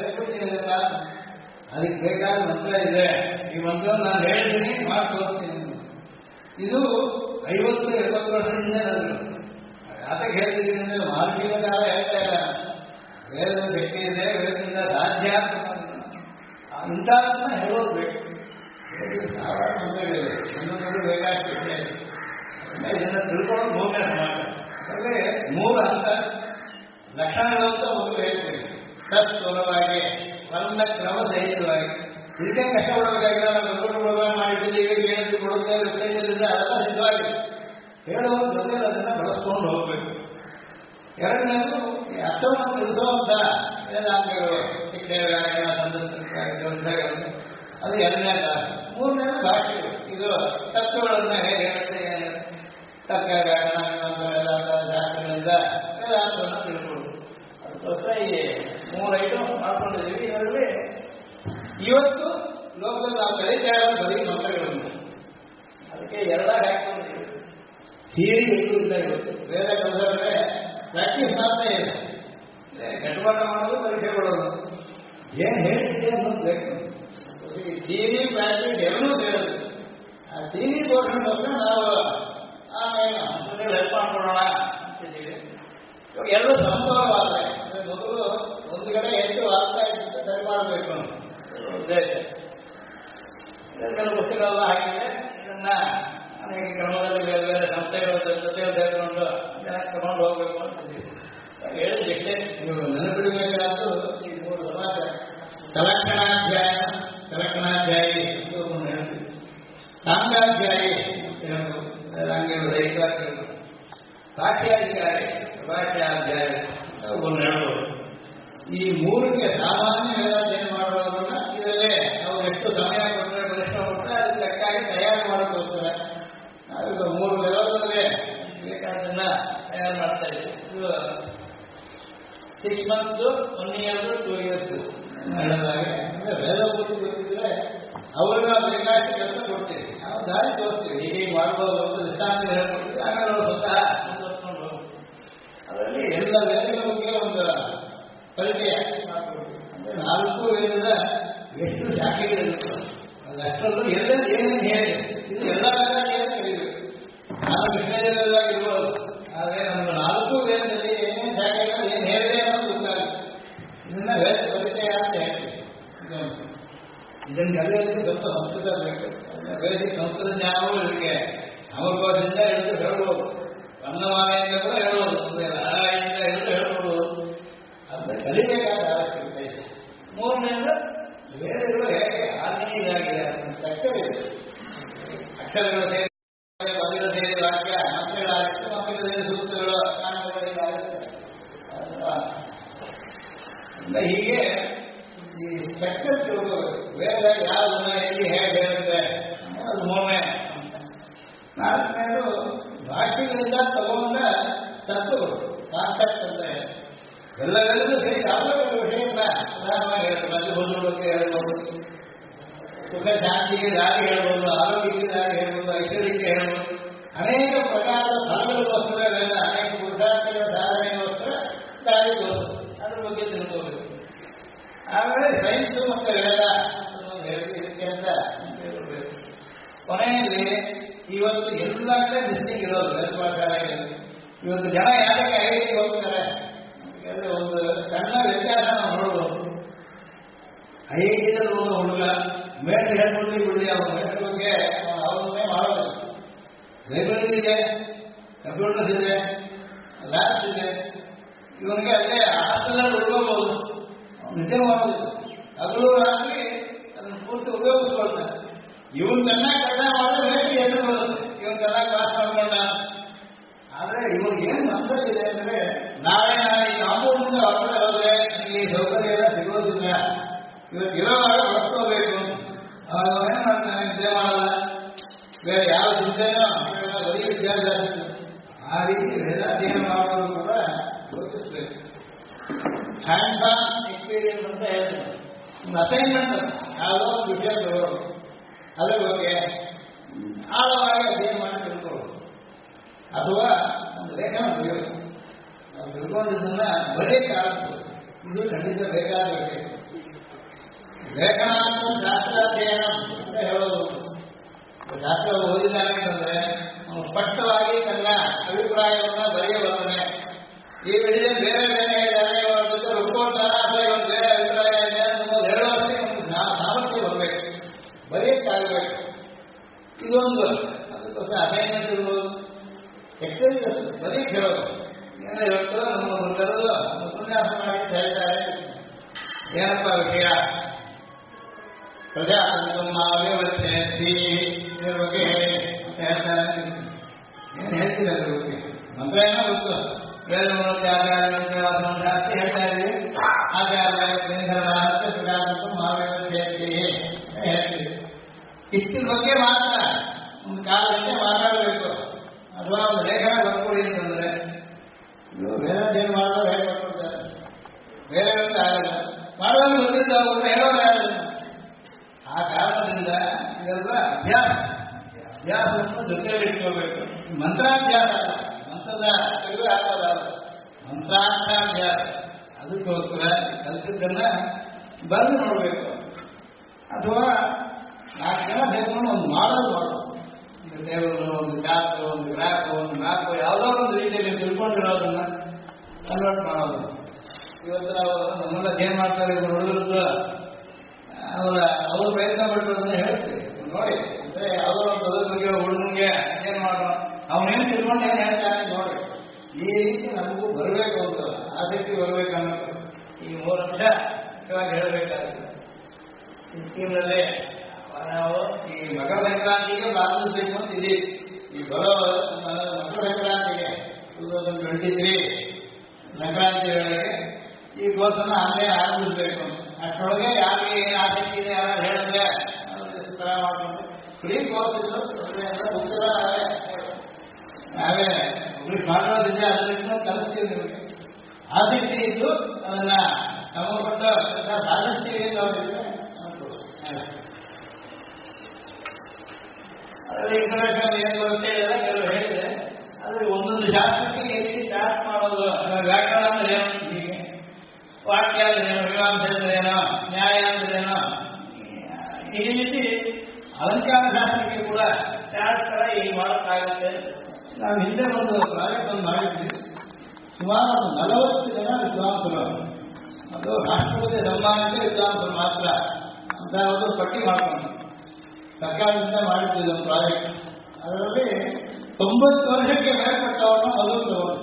ಅದಕ್ಕೆ ಬೇಕಾದ ಮಂತ್ರ ಇದೆ. ಈ ಮಂತ್ರವನ್ನು ನಾನು ಹೇಳ್ತೀನಿ, ಮಾಡಿ ತೋರಿಸ್ತೀನಿ. ಇದು 50-70 ವರ್ಷದಿಂದ ನಾನು ಯಾತಕ್ಕೆ ಹೇಳ್ತಿದ್ದೀನಿ ಅಂದರೆ ಮಾರ್ಗೀಯ ಕಾಲ ಹೇಳ್ತಾ ಇಲ್ಲ. ವೇದದ ಶಕ್ತಿ ಇದೆ, ವೇದದಿಂದ ಸಾಧ್ಯ ಇಂಥದನ್ನ ಹೇಳೋದು ಬೇಕು. ಸಾವಿರಾರು ಮಂತ್ರಗಳಿವೆ, ಒಂದೊಂದು ಬೇಕಾದಷ್ಟು ಇದೆ. ಇದನ್ನು ತಿಳ್ಕೊಳ್ಳೋದು ಭೂಮಿಯ ಸಮಾಜ. ಅಂದರೆ 3 ಹಂತ ಲಕ್ಷಣಗಳಂತ ಮೊದಲು ಹೇಳ್ತೀವಿ. ಸತ್ವರವಾಗಿ ಸಣ್ಣ ಕ್ರಮ ಸಹಿತವಾಗಿ ಇದಕ್ಕೆ ಕಷ್ಟಪಡಬೇಕಾಗಿಲ್ಲ. ನಾವು ದೊಡ್ಡ ಪ್ರೋಗ್ರಾಮ್ ಮಾಡಿದ್ದೀವಿ, ಕೇಳಿದ್ದು ಕೊಡುತ್ತೇವೆ, ವಿಶೇಷದಿಂದ ಅದೆಲ್ಲ ಸಿದ್ಧವಾಗಿದೆ. ಹೇಳುವ ಜೊತೆ ಅದನ್ನು ಬಳಸ್ಕೊಂಡು ಹೋಗಬೇಕು. ಎರಡನೇದು ಅರ್ಥವನ್ನು ತಿಳಿಸುವಂಥ ವೇದಾಂತಗಳು, ಶಿಕ್ಷೆ ವ್ಯಾಕರಣ ಗ್ರಂಥಗಳು, ಅದು 2ನೇ ಕ್ಲಾಸ್. 3ನೇದು ಭಾಷೆಗಳು. ಇದು ತತ್ವಗಳನ್ನು ಹೇಗೆ ಹೇಳುತ್ತೆ, ತರ್ಕ ವ್ಯಾಕರಣ ವೇದಾಂತ ಶಾಸ್ತ್ರಗಳಿಂದ ವೇದಾಂತವನ್ನು ತಿಳ್ಕೊಳ್ಳೋದು. ಅದಕ್ಕೋಸ್ಕರ ಈ 3 ಐಟಮ್ ಮಾಡ್ಕೊಂಡಿದ್ದೀವಿ. ಇದರಲ್ಲಿ ಇವತ್ತು ಲೋಕದಲ್ಲಿ ನಾವು ಕಲಿತಾ ಇರೋದು ಬರೀ ಮಂತ್ರಗಳನ್ನು. ಅದಕ್ಕೆ 2 ಹಾಕೊಂಡಿದ್ದೀವಿ. ಥಿಯರಿ ಇಲ್ಲ ಇವತ್ತು. ಬೇರೆ ಕಲಿಸಿದ್ರೆ ಪ್ರಾಕ್ಟೀಸ್ ಮಾತ್ರ ಇದೆ. ಗಟ್ಟಪಾಠ ಮಾಡೋದು, ಪರೀಕ್ಷೆ ಕೊಡೋದು, ಏನು ಹೇಳ್ತಿದೆ ಅನ್ನೋದು ಬೇಕು. ಥಿಯರಿ ಪ್ರಾಕ್ಟೀಸ್ ಎರಡೂ ಸೇರೋದು. ಆ ಥಿಯರಿ ತೋರಿಸೋದಕ್ಕೆ ನಾವು ಆಮೇಲೆ ಹೆಲ್ಪ್ ಮಾಡ್ಕೊಳ್ಳೋಣ ಅಂತಿದ್ದೀವಿ. ಇವಾಗ ಎಲ್ಲರೂ ಸಂಭವವಾದರೆ ಮೊದಲು ಒಂದು ಕಡೆ ಹೆಚ್ಚು ಆಗ್ತಾ ಇದ್ದಂತೆ ಸರಿ ಮಾಡಬೇಕು ಅಂತ ಉದ್ದೇಶ. ಕೆಲವು ಪುಸ್ತಕಗಳೆಲ್ಲ ಹಾಕಿದೆ. ಇದನ್ನ ಅನೇಕ ಕ್ರಮದಲ್ಲಿ ಬೇರೆ ಬೇರೆ ಸಂಸ್ಥೆಗಳ ಜೊತೆ ಸೇರಿಕೊಂಡು ತಗೊಂಡು ಹೋಗಬೇಕು ಅಂತಿದ್ದೀವಿ. ಹೇಳಿದ್ದಕ್ಕೆ ನೀವು ನೆನಪಿಡಬೇಕಾದ್ದು ಈ 3 ಸಮಾಜ. ಕಲಕ್ಷಣಾಧ್ಯಾಯಿ ಅಂತ ಒಂದು ಹೇಳ್ತೀವಿ. ಸಾಂಗಾಧ್ಯಾಯ ಭಾಷ್ಯಾಧಿಕಾರಿ ಅಂತ ಹೇಳ್ಬೋದು, ಹಂಗೆ ದೈಹಿಕ ಭಾಷ್ಯಾಧಿಕಾರಿ ಭಾಷ್ಯಾಧ್ಯಾಯ ಅಂತ ಒಬ್ಬರು ಹೇಳ್ಬೋದು. ಈ ಮೂರಕ್ಕೆ ಸಾಮಾನ್ಯ ವೇದಾಧ್ಯಯನ ಮಾಡುವಾಗ ಇದರಲ್ಲೇ ನಾವು ಎಷ್ಟು ಸಮಯ ಕೊಟ್ಟರೆ ಪರಿಶ್ರಮ ಕೊಟ್ಟರೆ ಅದಕ್ಕೆ ಲೆಕ್ಕಾಗಿ ತಯಾರು ಮಾಡೋಕ್ಕೋಸ್ಕರ ನಾವೀಗ 3 ಲೆವೆಲಲ್ಲೇ ಬೇಕಾದನ್ನ ತಯಾರು ಮಾಡ್ತಾ ಇದ್ದೀವಿ. ಇದು 6 months, 1 year, 2 years ಹೇಳೋದಾಗೆ ಅಂದರೆ ವೇದ ಪೂರ್ತಿ ಗೊತ್ತಿದ್ರೆ ಅವ್ರಿಗೆ ನಾವು ಬೇಕಾಗಿ ಕೆಲಸ ಕೊಡ್ತೀವಿ, ನಾವು ದಾರಿ ತೋರಿಸ್ತೀವಿ, ಹೀಗೆ ಮಾಡ್ಬೋದು ಅಂತ ದೃಷ್ಟಾಂತ ಹೇಳ್ಕೊಡ್ತೀವಿ. ಆಮೇಲೆ ಅವರು ಸ್ವತಃ ಮುಂದುವರ್ಸ್ಕೊಂಡು ಹೋಗ್ತೀವಿ. ಅದರಲ್ಲಿ ಎಲ್ಲ ವೇದಗಳ ಬಗ್ಗೆ ಒಂದು ಪರಿಚಯ ಮಾಡ್ಕೊಡ್ತೀವಿ. ಅಂದರೆ 4 ವೇದದ ಎಷ್ಟು ಶಾಖೆಗಳಿರ್ತವೆ ಅದಷ್ಟರಲ್ಲೂ ಎಲ್ಲೆಲ್ಲಿ ಏನೇನು ಹೇಳಿ ಇದು ಎಲ್ಲ ಏನು ಕರೀಬೇಕು. ನಾನು ಕೃಷ್ಣದೇವರಾಗಿ ಇರ್ಬೋದು, ಆದರೆ ನಮ್ಮ 4 ವೇದದಲ್ಲಿ ಏನೇನು ಶಾಖೆಗಳು ಏನು ಹೇಳಿದೆ ಅನ್ನೋದು ಗೊತ್ತಾಗುತ್ತೆ. ಇದನ್ನ ವೇದ ಪರಿಚಯ ಅಂತ ಹೇಳ್ತೀವಿ. ಇದನ್ನು ಕಲಿಯೋದಕ್ಕೆ ಸ್ವಲ್ಪ ಸಂಸ್ಕೃತ ಬೇಕು. ಬೇರೆ ಸಂಸ್ಕೃತ ಜ್ಞಾನವೂ ಇದಕ್ಕೆ ಅಮರಕೋಶದಿಂದ ಹಿಡಿದು ಹೇಳ್ಬೋದು, ಅನ್ನಮಾಲೆಯಿಂದ ಕೂಡ ಹೇಳ್ಬೋದು, ನಾರಾಯಣದಿಂದ ಹಿಡಿದು ಹೇಳ್ಬೋದು. ಅದನ್ನ ಕಲಿಬೇಕಾದ ಅವಶ್ಯಕತೆ ಇದೆ. 3ನೇದು ವೇದಗಳು ಹೇಗೆ ಆರ್ಗನೈಜಾಗಿದೆ ತಕ್ಕರೆ ಅಕ್ಷರಗಳು ಸೇರಿ ಪದಗಳು ಸೇರಿ ವಾಕ್ಯ ಮಂತ್ರಗಳಾಗುತ್ತೆ, ಮಂತ್ರಗಳ ಸೇರಿ ಸೂಕ್ತಗಳು ಕಾರಣಗಳಿಗಾಗುತ್ತೆ. ಹೀಗೆ ಈ ಸ್ಟ್ರಕ್ಚರ್ ತಿಳ್ಕೋಬೇಕು. ವೇದ ಯಾವುದನ್ನ ಎಲ್ಲಿ ಹೇಗೆ ಹೇಳುತ್ತೆ ಅದು 3ನೇ. 4ನೇದು ಭಾಷೆಗಳಿಂದ ತಗೊಂಡ ತತ್ವಗಳು ಕಾನ್ಸೆಪ್ಟ್ ಅಂದರೆ ಎಲ್ಲವೆಲ್ಲರೂ ಸೇರಿ ಯಾವುದೋ ಒಂದು ವಿಷಯನ ಉದಾಹರಣೆ ಹೇಳ್ತಾರೆ. ಮಧ್ಯಭೂತರ ಬಗ್ಗೆ ಹೇಳ್ಬೋದು, ಸುಖ ಶಾಂತಿಗೆ ದಾರಿ ಹೇಳ್ಬೋದು, ಆರೋಗ್ಯಕ್ಕೆ ದಾರಿ ಹೇಳ್ಬೋದು, ಐಶ್ವರ್ಯಕ್ಕೆ ಹೇಳ್ಬೋದು. ಅನೇಕ ಪ್ರಕಾರದ ಫಲಗಳಿಗೋಸ್ಕರ ವೇದ, ಅನೇಕ ಪುರುಷಾರ್ಥಗಳ ಸಾಧನೆಗೋಸ್ಕರ ದಾರಿ ತೋರಿಸೋದು, ಅದ್ರ ಬಗ್ಗೆ ತಿಳ್ಕೋಬೇಕು. ಆಮೇಲೆ ಸೈನ್ಸು ಮತ್ತು ವೇದ ಹೇಳಿ ಇದಕ್ಕೆ ಅಂತ ಹೇಳ್ಬೇಕು. ಕೊನೆಯಲ್ಲಿ ಇವತ್ತು ಎಲ್ಲ ಕಡೆ ಡಿಸ್ಟಿಂಗ್ ಇರೋದು ವೇದಪಾಠಾಲಯಗಳಲ್ಲಿ. ಇವತ್ತು ಜನ ಯಾಕೆ ಐಟಿಗೆ ಹೋಗ್ತಾರೆ ಅಂದರೆ ಒಂದು ಸಣ್ಣ ವ್ಯತ್ಯಾಸ ನಾವು ನೋಡ್ಬೋದು. ಐಟಿದಲ್ಲಿ ಹೋದ ಹುಡುಗ ಮೇಲೆ ಹೇಳ್ಕೊಂಡು ಬಿಡಲಿ, ಅವನ ಮೇಲ್ ಬಗ್ಗೆ ಅವನ್ನೇ ಮಾಡೋದು. ಲೈಬ್ರರಿ ಇದೆ, ಕಂಪ್ಯೂಟರ್ಸ್ ಇದೆ, ಲ್ಯಾಬ್ಸ್ ಇದೆ. ಇವನಿಗೆ ಅಲ್ಲೇ ಹಾಸ್ಟೆಲಲ್ಲಿ ಉಳ್ಕೋಬಹುದು, ನಿದ್ದೆ ಮಾಡೋದು, ಹಗಲು ರಾತ್ರಿ ಅದನ್ನು ಪೂರ್ತಿ ಉಪಯೋಗಿಸ್ಕೊಳ್ತಾನೆ. ಇವನ್ ಚೆನ್ನಾಗಿ ಕಷ್ಟ ಮಾಡಿದ್ರೆ ಬೇಕು ಎಷ್ಟು ಬರುತ್ತೆ, ಇವನ್ ಚೆನ್ನಾಗಿ ಕ್ಲಾಸ್ ಮಾಡ್ಕೊಂಡ. ಆದರೆ ಇವ್ರಿಗೆ ಏನು ಮನಸ್ಸಲ್ಲಿದೆ ಅಂದರೆ ನಾಳೆ ನಾನು ಈ ಕಾಂಪೌಂಡಿಂದ ಹೊರಗಡೆ ಹೋದ್ರೆ ನನಗೆ ಈ ಸೌಕರ್ಯ ಎಲ್ಲ ಸಿಗೋದಿಲ್ಲ, ಇವತ್ತು ಇರೋವಾಗ ಹೊರಕೋಬೇಕು. ಅವಾಗ ಏನು ಮಾಡ್ತಾನೆ, ನಿದ್ದೆ ಮಾಡಲ್ಲ, ಬೇರೆ ಯಾವ ಚಿಂತೆನೋ ಬರೀ ವಿದ್ಯಾಭ್ಯಾಸ. ಆ ರೀತಿ ವೇದಾಧ್ಯಯನ ಮಾಡೋದು ಕೂಡ ಯೋಚಿಸ್ಬೇಕು. ಹ್ಯಾಂಡ್ಸ್ ಆನ್ ಎಕ್ಸ್ಪೀರಿಯನ್ಸ್ ಅಂತ ಹೇಳ್ತಾರೆ. ಒಂದು ಅಸೈನ್ಮೆಂಟ್ ಯಾವುದೋ ಒಂದು ವಿಷಯ ತಗೊಳ್ಳೋದು, ಅದ್ರ ಬಗ್ಗೆ ಆಳವಾಗಿ ಅಧ್ಯಯನ ಮಾಡಿ ತಿಳ್ಕೊಳ್ಳೋದು. ಅಥವಾ ಒಂದು ಲೇಖನ ಬರೆಯೋದು, ನಾವು ತಿಳ್ಕೊಂಡಿದ್ದನ್ನ ಬರೆಯಕ್ಕೆ ಆರಿಸೋದು, ಇದು ಖಂಡಿತ ಬೇಕಾದ ವಿಷಯ. ಲೇಖನ ಅಂತ ಶಾಸ್ತ್ರಾಧ್ಯಯನ ಅಂತ ಹೇಳೋದು. ಶಾಸ್ತ್ರ ಓದಿದಾಗ ಅಂತಂದ್ರೆ ನಾವು ಸ್ಪಷ್ಟವಾಗಿ ತನ್ನ ಅಭಿಪ್ರಾಯವನ್ನು ಬರೆಯಬಲ್ಲನೆ. ಈ ವಿಡಿಯೋದಲ್ಲಿ ಬೇರೆ ಬೇರೆ ಹೇಳಿದ್ದಾರೆ, ಅವರ ಜೊತೆ ರುಬ್ಕೊಳ್ತಾರ ಅಥವಾ ಇವಾಗ ಬೇರೆ ಅಭಿಪ್ರಾಯ ಇದೆ ಅನ್ನೋದು ಹೇಳುವಷ್ಟೇ ಒಂದು ಸಾಮರ್ಥ್ಯ ಬರಬೇಕು, ಬರೆಯಕ್ಕಾಗಬೇಕು. ಇದೊಂದು ಅದಕ್ಕೋಸ್ಕರ ಅಸೈನ್ಮೆಂಟ್ ಇರ್ಬೋದು, ಎಕ್ಸರ್ಸೈಸ್ ಬರೀಕ್ ಹೇಳೋದು. ಏನಾರ ಇವತ್ತು ನಮ್ಮ ಕರೆದು ಉಪನ್ಯಾಸ ಮಾಡಿ ಹೇಳ್ತಾರೆ, ಏನಪ್ಪ ವಿಷಯ, ಪ್ರಜಾತಂತ್ರ ವ್ಯವಸ್ಥೆ ಇದರ ಬಗ್ಗೆ ಅಂತ ಹೇಳ್ತಾರೆ. ಏನು ಹೇಳ್ತೀವಿ ಅದ್ರ ಬಗ್ಗೆ? ಮಂತ್ರ ಏನೋ ಗೊತ್ತು, ವೇದ ಮೂಲಕ ಜಾಸ್ತಿ ಹೇಳ್ತಾ ಇದ್ದೀವಿ. ಆಚಾರ್ಯ ಪ್ರಜಾತಂತ್ರ ಮಹಾವ್ಯವಸ್ಥೆ ಹೇಳ್ತೀವಿ. ಇಷ್ಟಿನ ಬಗ್ಗೆ ಮಾತ್ರ ಒಂದು ಕಾಲ ಗಂಟೆ ಮಾತಾಡಬೇಕು. ಅಥವಾ ಒಂದು ಲೇಖನ ಬರ್ಕೊಡಿ ಅಂತಂದ್ರೆ ವೇದಾಧ್ಯಯನ ಮಾಡೋದು ಹೇಗೆ ಬರ್ಕೊಡ್ತಾರೆ, ಬೇರೆ ಆಗಲ್ಲ. ಮಾಡೋದು ಗೊತ್ತಿದ್ದ ಅವರು ಹೇಳೋರು ಆಗಲ್ಲ. ಆ ಕಾರಣದಿಂದ ಇದೆಲ್ಲ ಅಭ್ಯಾಸವನ್ನು ಜೊತೆಯಲ್ಲಿ ಇಟ್ಕೋಬೇಕು. ಮಂತ್ರಾಭ್ಯಾಸ ಅಲ್ಲ, ಮಂತ್ರದ ತೆಗೆದು ಹಾಕೋದಲ್ಲ, ಮಂತ್ರಾರ್ಥಾಭ್ಯಾಸ. ಅದಕ್ಕೋಸ್ಕರ ಕಲಿತಿದ್ದನ್ನ ಬರೆದು ನೋಡಬೇಕು. ಅಥವಾ 4 ಜನ ಸೇರ್ಕೊಂಡು ಒಂದು ಮಾಡಲ್ ಮಾಡೋದು. ಒಂದು ಟೇಬಲ್, ಒಂದು ಚಾರ್ಟ್, ಒಂದು ಗ್ರಾಫ್, ಒಂದು ಮ್ಯಾಪ್, ಯಾವುದೋ ಒಂದು ರೀತಿಯಲ್ಲಿ ತಿಳ್ಕೊಂಡಿರೋದನ್ನ ಕನ್ವರ್ಟ್ ಮಾಡೋದು. ಇವತ್ತು ನಾವು ನಮ್ಮೆಲ್ಲ ಏನ್ ಮಾಡ್ತಾರೆ ಹುಡುಗರದ್ದು ಅವರು ಪ್ರಯತ್ನ ಪಟ್ಟಿರೋದನ್ನ ಹೇಳ್ತೀವಿ ನೋಡಿ. ಅಂದ್ರೆ ಯಾವುದೋ ಒಂದು ಪದದ ಬಗ್ಗೆ ಹುಡುಗನಿಗೆ ಏನ್ ಮಾಡೋಣ, ಅವನೇನು ತಿಳ್ಕೊಂಡು ಏನ್ ಹೇಳ್ತಾನೆ ನೋಡಿ. ಈ ರೀತಿ ನಮಗೂ ಬರಬೇಕು ಅಂತ ಆಸಕ್ತಿ ಬರಬೇಕು ಅನ್ನೋದು ಈ 3 ಅಂಶ ಮುಖ್ಯವಾಗಿ ಹೇಳಬೇಕಾಗುತ್ತೆ. ಈ ಸ್ಕೀಮ್ನಲ್ಲಿ ನಾವು ಈ ಮಕರ ಸಂಕ್ರಾಂತಿಗೆ ಪ್ರಾರಂಭಿಸಬೇಕು ಅಂತ ಇದೀವಿ. ಈ ಬರೋ ಮಕರ ಸಂಕ್ರಾಂತಿಗೆ 2023 ಸಂಕ್ರಾಂತಿ ವೇಳೆಗೆ ಈ ಕೋರ್ಸನ್ನು ಆನ್ಲೈನ್ ಆರಂಭಿಸಬೇಕು. ಅಷ್ಟರೊಳಗೆ ಯಾರಿಗೆ ಏನು ಆಸಕ್ತಿ ಇದೆ ಯಾರು ಹೇಳಿದ್ರೆ ತರ ಮಾಡ್ಕೊಂಡು ಫ್ರೀ ಕೋರ್ಸ್ ಇದ್ದು ಉತ್ತರ ನಾವೇ ಮಾಡೋದಿದೆ, ಅದರಿಂದ ಕಲಿಸ್ತೀವಿ. ನಿಮಗೆ ಆಸಕ್ತಿ ಇದ್ದು ಅದನ್ನ ಸಂಬಂಧಪಟ್ಟ ಸಾಧಿಸ್ತೀವಿ ನೋಡಿದ್ರೆ ಅದರಲ್ಲಿ ಇಂಟರ್ನ್ಯಾಷನಲ್ ಏನು ಬರುತ್ತೆ ಎಲ್ಲ ಕೆಲವು ಹೇಳಿದೆ. ಆದರೆ ಒಂದೊಂದು ಶಾಸ್ತ್ರಕ್ಕೆ ಈ ರೀತಿ ಚಾರ್ಟ್ ಮಾಡೋದು, ವ್ಯಾಕರಣ ಅಂದ್ರೆ ಏನು, ಹೀಗೆ ವಾಕ್ಯ ಅಂದ್ರೆ ಏನು, ಮೀಮಾಂಸೆ ಅಂದ್ರೆ ಏನೋ, ನ್ಯಾಯ ಅಂದ್ರೆ ಏನೋ, ಈ ರೀತಿ ಅಲಂಕಾರ ಶಾಸ್ತ್ರಕ್ಕೆ ಕೂಡ ಚಾರ್ಟ್ ತರ ಈಗ ಮಾಡೋಕ್ಕಾಗುತ್ತೆ. ನಾವು ಹಿಂದೆ ಒಂದು ಪ್ರಾಜೆಕ್ಟ್ ಒಂದು ಮಾಡಿದ್ವಿ. ಸುಮಾರು 40 ಜನ ವಿದ್ವಾಂಸರು, ಅದು ರಾಷ್ಟ್ರಪತಿ ಸನ್ಮಾನಕ್ಕೆ ವಿದ್ವಾಂಸರು ಮಾತ್ರ ಅಂತ ಒಂದು ಪಟ್ಟಿ ಮಾಡ್ಕೊಂಡು ಸರ್ಕಾರದಿಂದ ಮಾಡಿದ್ವಿ ಒಂದು ಪ್ರಾಜೆಕ್ಟ್. ಅದರಲ್ಲಿ 90 ವರ್ಷಕ್ಕೆ ಮೇಲ್ಪಟ್ಟವ್ರನ್ನ ಮೊದಲು ತಗೊಂಡು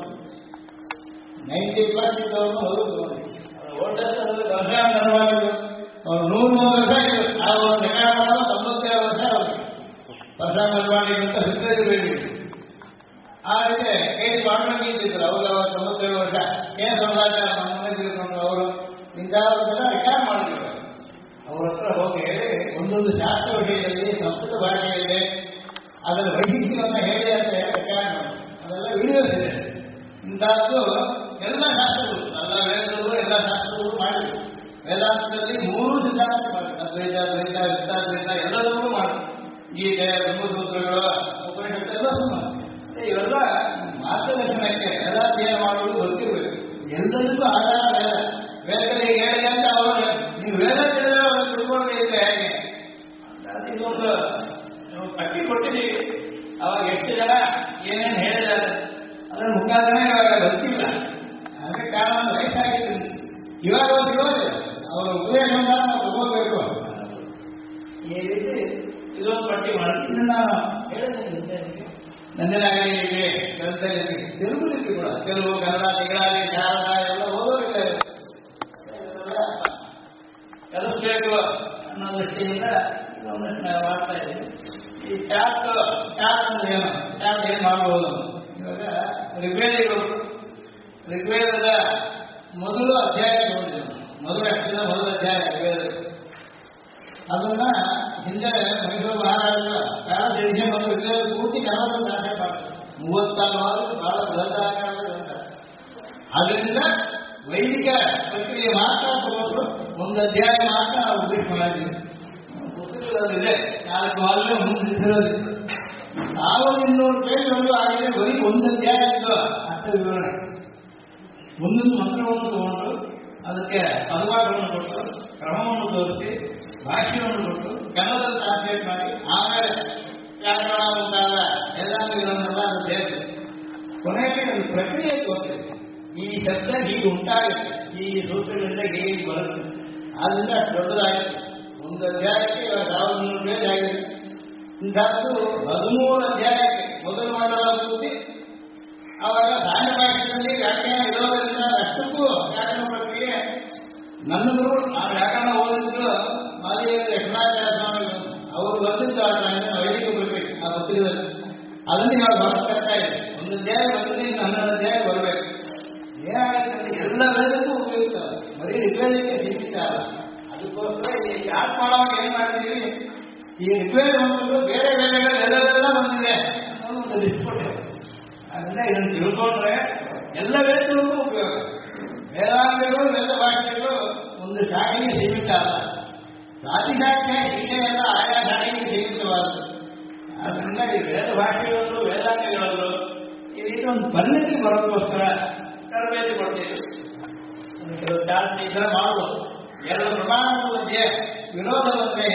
90+ ಇದ್ದವ್ರನ್ನ ಮೊದಲು ತಗೊಂಡು ಓಲ್ಡೇಜ್ ಅದರಲ್ಲಿ ಪರಶುರಾಮ ಧರ್ಮವಾಣಿಗಳು ಅವ್ರು 100 ವರ್ಷ ಇದ್ರು. ನಾವು ರೆಕಾರ್ಡ್ ಮಾಡೋದು 97 ವರ್ಷ ಅವ್ರಿಗೆ ಪರಶುರಾಮ ಧರ್ಮವಾಣಿಗಳು ಅಂತ ಸಿದ್ಧರಿಬೇಡಿ. ಆ ರೀತಿ ಕೇಳಿ ಪಾಂಡುರಂಗಿ ಇದ್ದಿದ್ರು, ಅವರು 97 ವರ್ಷ ಕೆ ಸಮಾಚಾರ ಮನೆ ತಿಳ್ಕೊಂಡು ಅವರು ಇಂಥವ್ರನ್ನೆಲ್ಲ ರೆಕಾರ್ಡ್ ಮಾಡಿದ್ರು. ಅವ್ರ ಹತ್ರ ಹೋಗಿ ಹೇಳಿ ಒಂದೊಂದು ಶಾಸ್ತ್ರ ವಿಷಯದಲ್ಲಿ ಸಂಸ್ಕೃತ ಭಾಷೆಯಲ್ಲಿ ಅದರ ವೈಶಿಷ್ಟ್ಯವನ್ನು ಹೇಳಿ ಅಂತ ಹೇಳಿ ರೆಕಾರ್ಡ್ ಮಾಡಿ ಅದೆಲ್ಲ ವಿಡಿಯೋಸ್ ಇದೆ. ಇಂಥದ್ದು ಎಲ್ಲ ಶಾಸ್ತ್ರಗಳು, ಎಲ್ಲ ವೇದಗಳು, ಎಲ್ಲ ಶಾಸ್ತ್ರಗಳು ಮಾಡಿದ್ರು. ವೇದಾಂತದಲ್ಲಿ 3 ಸಿದ್ಧಾಂತ ಮಾಡಿದ್ರು, ಅದ್ವೈತ, ದ್ವೈತ, ವಿತ್ತಾದ್ವೈತ ಎಲ್ಲದೂ ಮಾಡಿದ್ರು. ಗೀತೆ, ಬ್ರಹ್ಮಸೂತ್ರಗಳು, ಉಪನಿಷತ್ತೆಲ್ಲ ಸುಮಾರು ಇವೆಲ್ಲ ಮಾರ್ಗದರ್ಶನಕ್ಕೆ ವೇದಾಧ್ಯಯನ ಮಾಡುವುದು ಗೊತ್ತಿರಬೇಕು. ಎಲ್ಲದಕ್ಕೂ ಆಧಾರ ವೇದ. ವೇದಗಳಿಗೆ ಹೇಳಿ ಅಂತ ಅವರು ನೀವು ವೇದ ತಿಳಿದ್ರೆ ಅವ್ರಿಗೆ ತಿಳ್ಕೊಳ್ಳೋದೇ ಇಲ್ಲ. ಹೇಗೆ ಇದೊಂದು ಪಟ್ಟಿ ಕೊಟ್ಟಿದ್ದೀವಿ. ಅವಾಗ ಎಷ್ಟು ಜನ ಏನೇನು ಹೇಳಿದ್ದಾರೆ ಅದರ ಮುಖಾಂತರ ಇವಾಗ ಗೊತ್ತಿಲ್ಲ. ಅದಕ್ಕೆ ಕಾರಣ ವಯಸ್ಸಾಗಿತ್ತು. ಇವಾಗ ಸಿಗೋದು ಅವರ ಉಪದೇಶವನ್ನು ನಾವು ತಗೋಬೇಕು. ಈ ರೀತಿ ಇದೊಂದು ಪಟ್ಟಿ ಮಾಡ್ತೀನಿ. ನಾನು ಹೇಳಿದೆ ನಂದಿನಾಗಲಿಗೆ ಗ್ರಂಥದಲ್ಲಿ ತೆಲುಗು ಲಿಪಿ ಕೂಡ, ತೆಲುಗು, ಕನ್ನಡ, ನಿಗಳಾಗಿ, ಶಾರದ ಎಲ್ಲ ಓದೋರಿಲ್ಲ. ಕಲಿಸ್ಬೇಕು ಅನ್ನೋ ದೃಷ್ಟಿಯಿಂದ ಇದೊಂದಷ್ಟು ನಾವು ಮಾಡ್ತಾ ಇದ್ದೀವಿ. ಈ ಚಾರ್ಟ್ ಅಂದ್ರೆ ಏನು, ಚಾರ್ಟ್ ಏನು ಮಾಡಬಹುದು? ಇವಾಗ ಋಗ್ವೇದದ ಮೊದಲು ಅಧ್ಯಾಯ ತಗೊಂಡಿದ್ದು, ಮೊದಲ ಅಧ್ಯಾಯ ಋಗ್ವೇದ. ಅದನ್ನ ಹಿಂದೆ ಮೈಸೂರು ಮಹಾರಾಜರ ಕಾಲ ತಿಳಿಸಿ ಒಂದು ಋಗ್ವೇದ ಪೂರ್ತಿ ಕನ್ನಡದಲ್ಲಿ ದಾಖಲೆ ಮಾಡ್ತಾರೆ. 36 ಬಹಳ ಬೃಹದಾಕಾರದ ಗ್ರಂಥ. ಅದರಿಂದ ವೈದಿಕ ಪ್ರಕ್ರಿಯೆ ಮಾತ್ರ ತಗೊಂಡು ಒಂದು ಅಧ್ಯಾಯ ಮಾತ್ರ ನಾವು ಉಪದೇಶ ಮಾಡಿದ್ವಿ. ಪುಸ್ತಕದಲ್ಲಿದೆ 4 ವಾಲ್ಯೂಮ್ ಮುಂದಿರೋದು. 1200 ಪೇಜ್ಗಳು ಆಗಿದೆ. ಬರೀ ಒಂದು ಅಧ್ಯಾಯ ಇದ್ದು ಅರ್ಥ ವಿವರಣೆ. ಒಂದೊಂದು ಮಂತ್ರವನ್ನು ತಗೊಂಡು ಅದಕ್ಕೆ ಪದವಾಟವನ್ನು ಕೊಟ್ಟು ಕ್ರಮವನ್ನು ತೋರಿಸಿ ಭಾಷೆಯನ್ನು ಕೊಟ್ಟು ಕನ್ನಡದಲ್ಲಿ ಟ್ರಾನ್ಸ್ಲೇಟ್ ಮಾಡಿ ಆಮೇಲೆ ವ್ಯಾಕರಣ ಮುಂತಾದ ವೇದಾಂಗಗಳನ್ನೆಲ್ಲ ಅದು ಸೇರಿದೆ. ಕೊನೆಗೆ ಒಂದು ಪ್ರಕ್ರಿಯೆ ತೋರಿಸಿದೆ. ಈ ಶಬ್ದ ಹೀಗೆ ಉಂಟಾಗುತ್ತೆ, ಈ ಸೂತ್ರಗಳಿಂದ ಹೀಗೆ ಬರುತ್ತೆ. ಆದ್ದರಿಂದ ಅಷ್ಟು ದೊಡ್ಡದಾಗಿತ್ತು. ಒಂದು ಅಧ್ಯಾಯಕ್ಕೆ 1200 ಪೇಜ್ ಆಗಿದೆ. ಇಂಥದ್ದು 13 ಅಧ್ಯಾಯಕ್ಕೆ ಮೊದಲು ಮಾಡುವ ಪೂರ್ತಿ. ಆವಾಗ ಸಾಮಾನ್ಯ ಭಾಷೆಯಲ್ಲಿ ವ್ಯಾಖ್ಯಾನ ಇರೋದರಿಂದ ಅಷ್ಟಕ್ಕೂ ವ್ಯಾಕರಣ ಪ್ರಕ್ರಿಯೆ ನನ್ನ ಗುರು ಆ ವ್ಯಾಕರಣ ಓದಿದ್ದು ಮಾದೇವಿ ಲಕ್ಷ್ಮಣಾಚಾರ್ಯ ಸ್ವಾಮಿಗಳು ಅವರು ಬಂದಿದ್ದು ಆ ವೈದಿಕ ಬರಬೇಕು ಆ ಪತ್ರಿಕೆಯಲ್ಲಿ. ಅದನ್ನು ನಾವು ಬರ್ತಾ ಇದೆ. ಒಂದು ಅಧ್ಯಾಯ ಬಂದಿದ್ದು 12 ಅಧ್ಯಾಯ ಬರಬೇಕು. ಏನಾಗುತ್ತೆ ಎಲ್ಲ ವೇದಕ್ಕೂ ಉಪಯುಕ್ತ, ಬರೀ ಋಗ್ವೇದಕ್ಕೆ ಸೀಮಿತ ಅಲ್ಲ. ಅದಕ್ಕೋಸ್ಕರ ಈ ಚಾರ್ಟ್ ಮಾಡುವಾಗ ಏನ್ ಮಾಡ್ತೀವಿ, ಈ ಋಗ್ವೇದ ಬಂದು ಬೇರೆ ವೇದಗಳು ಎಲ್ಲವೆಲ್ಲ ಬಂದಿದೆ ಅನ್ನೋದು ಒಂದು ಲಿಸ್ಟ್ ಕೊಟ್ಟಿದೆ. ಅದರಿಂದ ಇದನ್ನು ತಿಳ್ಕೊಂಡ್ರೆ ಎಲ್ಲ ವೇದಗಳಿಗೂ ಉಪಯೋಗ. ವೇದಾಂಗಗಳು, ವೇದ ಭಾಷೆಗಳು ಒಂದು ಶಾಖೆಗೆ ಸೀಮಿತ ಅಲ್ಲ. ಪ್ರಾತಿಶಾಖ್ಯ ಹೀಗೆ ಎಲ್ಲ ಆಯಾ ಶಾಖೆಗೆ ಸೀಮಿತವಾದದ್ದು. ಆದ್ದರಿಂದ ಈ ವೇದ ಭಾಷೆಗಳಲ್ಲೂ ವೇದಾಂಗಗಳಲ್ಲೂ ಈ ರೀತಿ ಒಂದು ಪರಿಣತಿ ಬರೋದಕ್ಕೋಸ್ಕರ ತರಬೇತಿ ಕೊಡ್ತೀವಿ. ಕೆಲವು ಚಾರ್ಟ್ ಈ ಥರ ಮಾಡ್ಬೋದು. ಎರಡು ಪ್ರಮಾಣದ ಮಧ್ಯೆ ವಿರೋಧ ಬಂದರೆ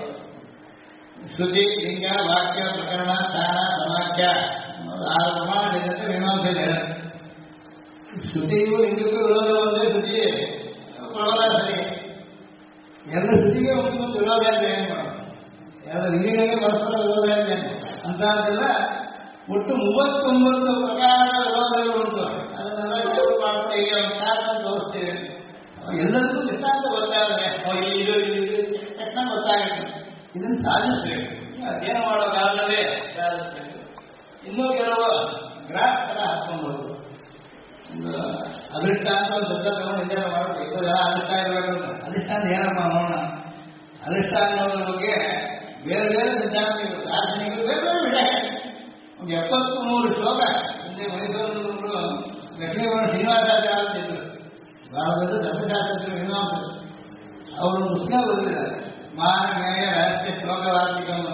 ಶ್ರುತಿ, ಲಿಂಗ, ವಾಕ್ಯ, ಪ್ರಕರಣ, ಸ್ಥಾನ, ಸಮಾಖ್ಯ 6 ಪ್ರಮಾಣದಿಂದ ಮೀಮಾಂಸೆ ಇದೆ. ಶ್ರುತಿಗೂ ಲಿಂಗಕ್ಕೂ ವಿರೋಧ ಬಂದರೆ ಶ್ರುತಿ ಕೊಡೋಲ್ಲ ಸರಿ. ಎರಡು ಶ್ರುತಿಗೆ ಒಂದೊಂದು ವಿರೋಧ ಇದೆ ಏನು ಮಾಡೋದು, ಎರಡು ಲಿಂಗಗಳಿಗೆ ಪರಸ್ಪರ ವಿರೋಧ ಇದೆ ಅಂತಲ್ಲ. ಒಟ್ಟು 39 ಪ್ರಕಾರದ ವಿರೋಧಗಳು ಉಂಟು. ಅದನ್ನೆಲ್ಲ ವಿರೋಧ ಮಾಡ್ತಾ ಈಗ ಒಂದು ಕಾರಣ ತೋರಿಸ್ತೀವಿ. ಎಲ್ಲರಿಗೂ ಸಿದ್ಧಾಂತ ಗೊತ್ತಾದರೆ ಇದು ತಕ್ಷಣ ಗೊತ್ತಾಗುತ್ತೆ. ಇದನ್ನು ಸಾಧಿಸಬೇಕು. ಅಧ್ಯಯನ ಮಾಡೋ ಕಾಲದಲ್ಲೇ ಸಾಧಿಸಬೇಕು. ಇನ್ನೂ ಕೆಲವು ಗ್ರಾಫ್ ತರ ಹಾಕೊಂಡು ಹೋಗ್ಬೋದು. ಒಂದು ಅದೃಷ್ಟ ಅಂತ ಒಂದು ಶಬ್ದ ತಗೊಂಡು ನಿರ್ಧಾರ ಮಾಡಬೇಕು. ಇದು ಜನ ಅದೃಷ್ಟ ಇರಬೇಕು. ಅದೃಷ್ಟ ಅಂತ ಏನಪ್ಪ ನೋಡೋಣ. ಅದೃಷ್ಟ ಅನ್ನೋದ್ರ ಬಗ್ಗೆ ಬೇರೆ ಬೇರೆ ಸಿದ್ಧಾಂತಗಳು, ದಾರ್ಶನಿಕರು ಬೇರೆ ಬೇರೆ ವಿಷಯ. ಒಂದು 73 ಶ್ಲೋಕ ಹಿಂದೆ ಮೈಸೂರು ಲಕ್ಷ್ಮೀವರ ಶ್ರೀನಿವಾಸಾಚಾರ್ಯ ಅಂತ ಇದ್ರು. ಭಾರತದ ಧರ್ಮಶಾಸ್ತ್ರಜ್ಞರು ವಿದ್ವಾಂಸರು. ಅವರು ಪುಸ್ತಕ ಬರೆದಿದ್ದಾರೆ. ಮಾನಮೇಯ ರಹಸ್ಯ ಶ್ಲೋಕ ವಾರ್ತಿಕವನ್ನು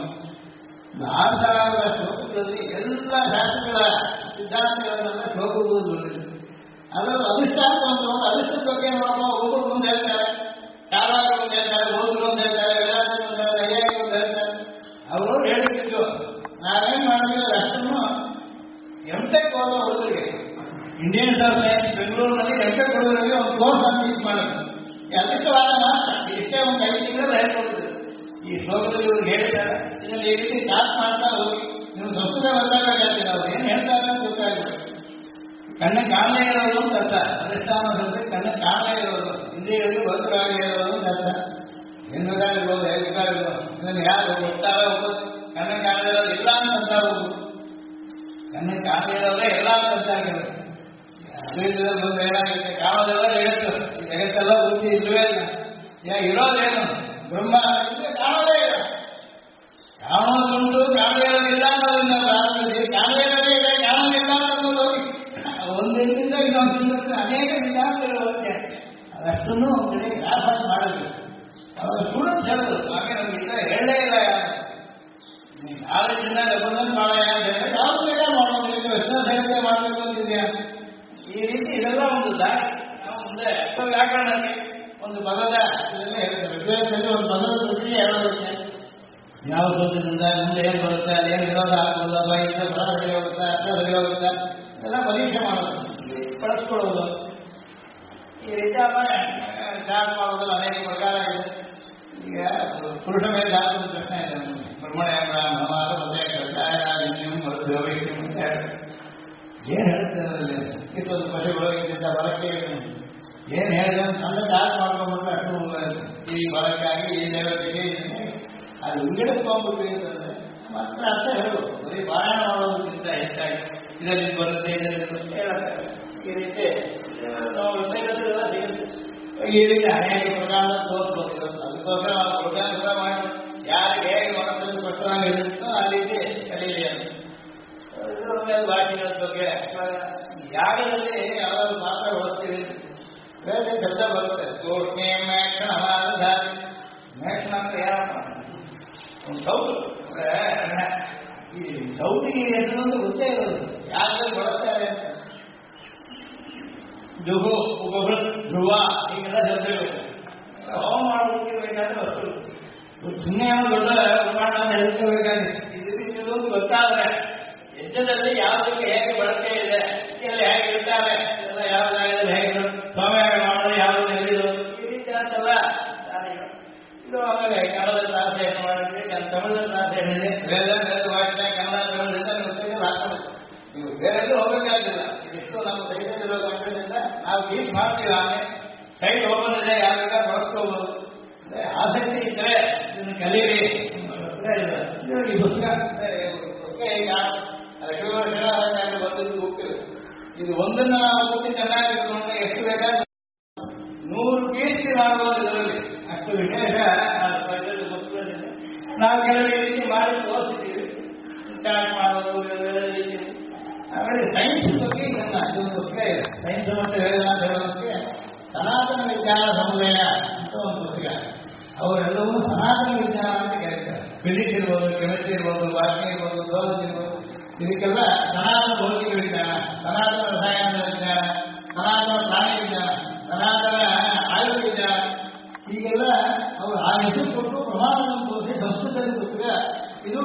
6000 ಶ್ಲೋಕಗಳಲ್ಲಿ ಎಲ್ಲ ಶಾಸ್ತ್ರಗಳ ಸಿದ್ಧಾಂತಗಳನ್ನೆಲ್ಲ ಶ್ಲೋಕಗಳು ಬರೆದಿದೆ. ಅದರಲ್ಲಿ ಅದೃಷ್ಟ ಅಂತ ಒಂದು ಅದೃಷ್ಟದ ಬಗ್ಗೆ ಒಬ್ಬರು ಮುಂದೆ ಹೇಳ್ತಾರೆ, ಕಾಲಾಗ ಮುಂದೆ ಹೇಳ್ತಾರೆ, ಓದುಗಳು ಮುಂದೆ ಹೇಳ್ತಾರೆ, ವೇದಾಂತ ಮುಂದೆ ಹೇಳ್ತಾರೆ, ಅಯ್ಯಾಗಿ ಮುಂದೆ ಹೇಳ್ತಾರೆ. ಅವರು ಹೇಳಿದ್ದು ನಾವೇನ್ ಮಾಡಿದ್ರೆ ಅಷ್ಟನ್ನು ಎಂಟೆಕ್ ಓದೋ ಹುಡುಗರಿಗೆ ಇಂಡಿಯನ್ ಸೈನ್ಸ್ ಬೆಂಗಳೂರಿನಲ್ಲಿ ಎಂಟೆಕ್ ಹುಡುಗರಿಗೆ ಒಂದು ಕೋರ್ಸ್ ಅನ್ನು ಮಾಡೋದು. ಅದೃಷ್ಟವಾದ ಮಾತ್ರ ಇಷ್ಟೇ ಒಂದು 5 ತಿಂಗಳಲ್ಲಿ ಹೇಳ್ಕೊಡ್ತಿದ್ರು. ಈ ಶ್ಲೋಕದಲ್ಲಿ ಇವ್ರು ಹೇಳಿದ್ದಾರೆ. ಇದರಲ್ಲಿ ಈ ರೀತಿ ಕ್ಲಾಸ್ ಮಾಡ್ತಾ ಹೋಗಿ ನೀವು ಸಂಸ್ಕೃತ ಬಂದಾಗ ಹೇಳ್ತೀರ. ಅವ್ರು ಏನು ಹೇಳ್ತಾರೆ ಅಂತ ಗೊತ್ತಾಗುತ್ತೆ. ಕಣ್ಣ ಕಾಣಲೇ ಇರೋದು ಅಂತ ಅರ್ಥ. ಅದೃಷ್ಟಾನ ಕಣ್ಣ ಕಾಣಲೇ ಇರೋದು, ಇಂದ್ರಿಯಗಳಿಗೆ ಗೋಚರವಾಗಿ ಇರೋದು ಅಂತ ಅರ್ಥ. ಏನು ಬೇಕಾಗಿರ್ಬೋದು, ಹೇಗೆ ಬೇಕಾಗಿರ್ಬೋದು. ಇದನ್ನು ಯಾರು ಹೋಗ್ತಾರೋ ಹೋಗೋದು. ಕಣ್ಣ ಕಾಣದೇ ಇರೋದು ಇಲ್ಲ ಅಂತ ಹೋಗುದು. ಕಣ್ಣ ಕಾಣದೇ ಇರೋದೇ ಎಲ್ಲ ಅಂತ ಆಗಿರೋದು. ಅದ್ವೈತದಲ್ಲಿ ಬಂದು ಏನಾಗುತ್ತೆ, ಕಾಣೋದೆಲ್ಲ ಜಗತ್ತು, ಈ ಜಗತ್ತೆಲ್ಲ ಬುದ್ಧಿ ಇಲ್ಲವೇ ಇಲ್ಲ. ಇರೋದೇನು ಬ್ರಹ್ಮ ಕಾಣೋದೇ ಇಲ್ಲ. ಕಾಣೋದುಂಟು, ಕಾಣದೇ ಇರೋದಿಲ್ಲ ಅನ್ನೋದನ್ನ ಪ್ರಾರಂಭಿಸಿ ಕಾಣದೇ ಇರೋದೇ ಇದೆ, ಕಾಣೋದಿಲ್ಲ ಅನ್ನೋದು ಒಂದಿಂದಿಂದ ಇನ್ನೊಂದು ಅನೇಕ ವಿಧಾನಗಳು ಹೋಗುತ್ತೆ. ಅದಷ್ಟನ್ನು ಒಂದು ಕಡೆ ಗ್ರಾಫ್ ಮಾಡೋದು. ಅವರ ಸ್ಟೂಡೆಂಟ್ಸ್ ಹೇಳೋದು ಹಾಗೆ ನಮ್ಗೆ ಇಲ್ಲ ಹೇಳಲೇ ಇಲ್ಲ. ಯಾರು ಚಿನ್ನ ರೆಪ್ರೆಸೆಂಟ್ ಮಾಡೋಣ ಅಂತ ಹೇಳಿದ್ರೆ ಯಾವ್ದು ಬೇಕಾದ್ರೆ ಮಾಡೋದು, ವೆಸ್ಟರ್ನ್ ಸೈನ್ಸೇ ಮಾಡಬೇಕು ಅಂತಿದೆಯಾ. ಈ ರೀತಿ ಇದೆಲ್ಲ ಒಂದು ದಾರಿ. ನಾವು ಮುಂದೆ ವ್ಯಾಕರಣಕ್ಕೆ ಒಂದು ಪದದ ಇದೆಲ್ಲ ಹೇಳ್ತೇವೆ. ವಿದ್ಯಾರ್ಥಿಯಲ್ಲಿ ಒಂದು ಪದದ ಪ್ರಕ್ರಿಯೆ ಹೇಳೋದಕ್ಕೆ ಯಾವ ಸೂತ್ರದಿಂದ ಮುಂದೆ ಏನು ಬರುತ್ತೆ, ಅದೇನು ವಿರೋಧ ಆಗ್ಬೋದು, ಬೈಯಿಂದ ಪದ ಸರಿ ಹೋಗುತ್ತಾ, ಅರ್ಥ ಸರಿ ಹೋಗುತ್ತಾ, ಇದೆಲ್ಲ ಪರೀಕ್ಷೆ ಮಾಡೋದು, ಬಳಸ್ಕೊಳ್ಳೋದು. ಈ ರೀತಿ ಚಾರ್ಜ್ ಮಾಡೋದ್ರಲ್ಲಿ ಅನೇಕ ಪ್ರಕಾರ ಇದೆ. ಈಗ ಪುರುಷ ಮೇಲೆ ಧಾತು ಪ್ರಶ್ನೆ ಇದೆ. ಬ್ರಹ್ಮಣ್ಯ ಮಹಾರ ಮತ್ತೆ ಅಂತ ಏನು ಹೇಳ್ತೇವೆ ಅದರಲ್ಲಿ ಇತ್ತೊಂದು ಪಶುಗಳು ಇದರಿಂದ ಬಲಕ್ಕೆ ಏನು ಹೇಳಿದೆ ಅಂತ ಚಾರ್ಜ್ ಮಾಡ್ಕೊಂಡ್ಬಿಟ್ರೆ ಅಷ್ಟು ಈ ಬಲಕ್ಕಾಗಿ ಈ ದೇವತೆಗೆ ಅದು ವಿಂಗಡಿಸ್ಕೊಂಡ್ಬಿಟ್ಟು ಅಂತಂದ್ರೆ ಮಾತ್ರ ಅರ್ಥ ಹೇಳ್ಬೋದು. ಬರೀ ಪಾರಾಯಣ ಮಾಡೋದಕ್ಕಿಂತ ಹೆಚ್ಚಾಗಿ ಇದರಲ್ಲಿ ಬರುತ್ತೆ, ಇದರಲ್ಲಿ ಹೇಳುತ್ತೆ. ಈ ರೀತಿ ನಾವು ವಿಷಯಗಳೆಲ್ಲ ಸಿಗುತ್ತೆ. ಈ ರೀತಿ ಅನೇಕ ಪ್ರಕಾರದ ತೋರಿಸ್ಬೋದು. ಅದಕ್ಕೋಸ್ಕರ ನಾವು ಪ್ರೋಗ್ರಾಮ ಮಾಡಿ ಯಾರಿಗೆ ಹೇಗೆ ಮನಸ್ಸಲ್ಲಿ ಸ್ಪಷ್ಟವಾಗಿ ಇರುತ್ತೋ ಆ ರೀತಿ ಕಲೀಲಿ ಅಂತ. ಭಾಷೆಗಳ ಬಗ್ಗೆ ಯಾಗದಲ್ಲಿ ಯಾವ್ದಾದ್ರು ಮಾತ್ರ ಓದ್ತೀವಿ, ಬೇರೆ ಶಬ್ದ ಬರುತ್ತೆ. ತೋಷ್ಣೆ ಮೇಕ್ಷಣ ಧಾರಿ. ಮೇಕ್ಷಣ ಅಂದ್ರೆ ಏನಪ್ಪ, ಒಂದು ಸೌಟು. ಈ ಸೌಟಿಗೆ ಎಷ್ಟೊಂದು ಗೊತ್ತೇ ಇರೋದು ಯಾಗದಲ್ಲಿ ಬಳಸ್ತಾರೆ ಅಂತ. ಜುಹು, ಉಪಭೃತ್, ಧ್ರುವ ಹೀಗೆಲ್ಲ ಶಬ್ದಗಳು ಹೋಮ ಮಾಡೋದಕ್ಕೆ ಬೇಕಾದ್ರೆ ವಸ್ತು. ಸುಮ್ಮನೆ ದೊಡ್ಡ ಪ್ರಮಾಣ ಅಂತ ಹೇಳ್ಕೋಬೇಕಾಗಿದೆ. ಇದು ರೀತಿಯಲ್ಲೊಂದು ಗೊತ್ತಾದ್ರೆ ಯಜ್ಞದಲ್ಲಿ ಯಾವುದಕ್ಕೆ ಹೇಗೆ ಬಳಕೆ ಇದೆ, ಎಲ್ಲಿ ಹೇಗೆ ಇರ್ತಾರೆ, ಎಲ್ಲ ಯಾವ ಜಾಗದಲ್ಲಿ ಹೇಗೆ ಸೋಮಯಾಗ ಮಾಡೋದು, ಯಾವುದು ಎಲ್ಲಿದು, ಈ ರೀತಿ ಅಂತೆಲ್ಲ ದಾರಿಗಳು. ಇದು ಆಮೇಲೆ ಕನ್ನಡದ ಟ್ರಾನ್ಸ್ಲೇಷನ್ ಮಾಡಿದ್ರೆ, ತಮಿಳದ ಟ್ರಾನ್ಸ್ಲೇಷನ್ ಇದೆ. ವೇದ ವಾಕ್ಯ ಕನ್ನಡ ತಮಿಳಿಂದ ಹಾಕೋದು. ನೀವು ಬೇರೆಲ್ಲೂ ಹೋಗಬೇಕಾಗಿಲ್ಲ. ಇದಿಷ್ಟು ನಮ್ಮ ಸೈನ್ಯದಲ್ಲಿರೋ ಗಂಟೆಯಿಂದ ನಾವು ಟೀಚ್ ಮಾಡ್ತೀವಿ. ಆಮೇಲೆ ಸೈಟ್ ಓಪನ್ ಇದೆ, ಯಾವ ಬೇಕಾದ್ರೆ ಬಳಸ್ಕೋಬಹುದು. ಅಂದ್ರೆ ಆಸಕ್ತಿ ಇದ್ರೆ ಇದನ್ನು ಕಲೀರಿ. ಈ ಪುಸ್ತಕ ಈಗ ಬಂದದ್ದು ಹೋಗ್ತೇವೆ. ಇದು ಒಂದನ್ನು ನಾವು ಪೂರ್ತಿ ಚೆನ್ನಾಗಿ ಇಟ್ಕೊಂಡ್ರೆ ಎಷ್ಟು ಬೇಕಾದ್ರೆ 100 PhD ಮಾಡಬಹುದು ಇದರಲ್ಲಿ. ಅಷ್ಟು ವಿಶೇಷ ನಾವು ಕೆಲವು ರೀತಿ ಮಾಡಿ ತೋರಿಸ್ತೀವಿ. ಸ್ಟಾರ್ಟ್ ಮಾಡೋದು ರೀತಿ. ಆಮೇಲೆ ಸೈನ್ಸ್ ಬಗ್ಗೆ ಇದೊಂದು ಪುಸ್ತಕ ಇದೆ. ಸೈನ್ಸ್ ಮತ್ತು ವೇದಾಂತ ಹೇಳೋದಕ್ಕೆ ಸನಾತನ ವಿಜ್ಞಾನ ಸಮುದಾಯ ಅಂತ ಒಂದು ಪುಸ್ತಕ. ಅವರೆಲ್ಲವೂ ಸನಾತನ ವಿಜ್ಞಾನ ಅಂತ ಕರೀತಾರೆ. ಫಿಸಿಕ್ಸ್ ಇರ್ಬೋದು, ಕೆಮಿಸ್ಟ್ರಿ ಇರ್ಬೋದು, ಬಾಟ್ನಿ ಇರ್ಬೋದು, ಝೂಲಾಜಿ ಇರ್ಬೋದು, ಇದಕ್ಕೆಲ್ಲ ಸನಾತನ ಭೌತಿಕ ವಿಜ್ಞಾನ, ಸನಾತನ ರಸಾಯನ ವಿಜ್ಞಾನ, ಸನಾತನ ಪ್ರಾಣಿ ವಿಜ್ಞಾನ, ಸನಾತನ ಆಯುರ್ವೇದ ವಿಜ್ಞಾನ, ಹೀಗೆಲ್ಲ ಅವರು ಆ ಹೆಸರು ಕೊಟ್ಟು ಪ್ರಮಾಣವನ್ನು ತೋರಿಸಿ ಸಂಸ್ಕೃತದಲ್ಲಿ ಪುಸ್ತಕ. ಇದು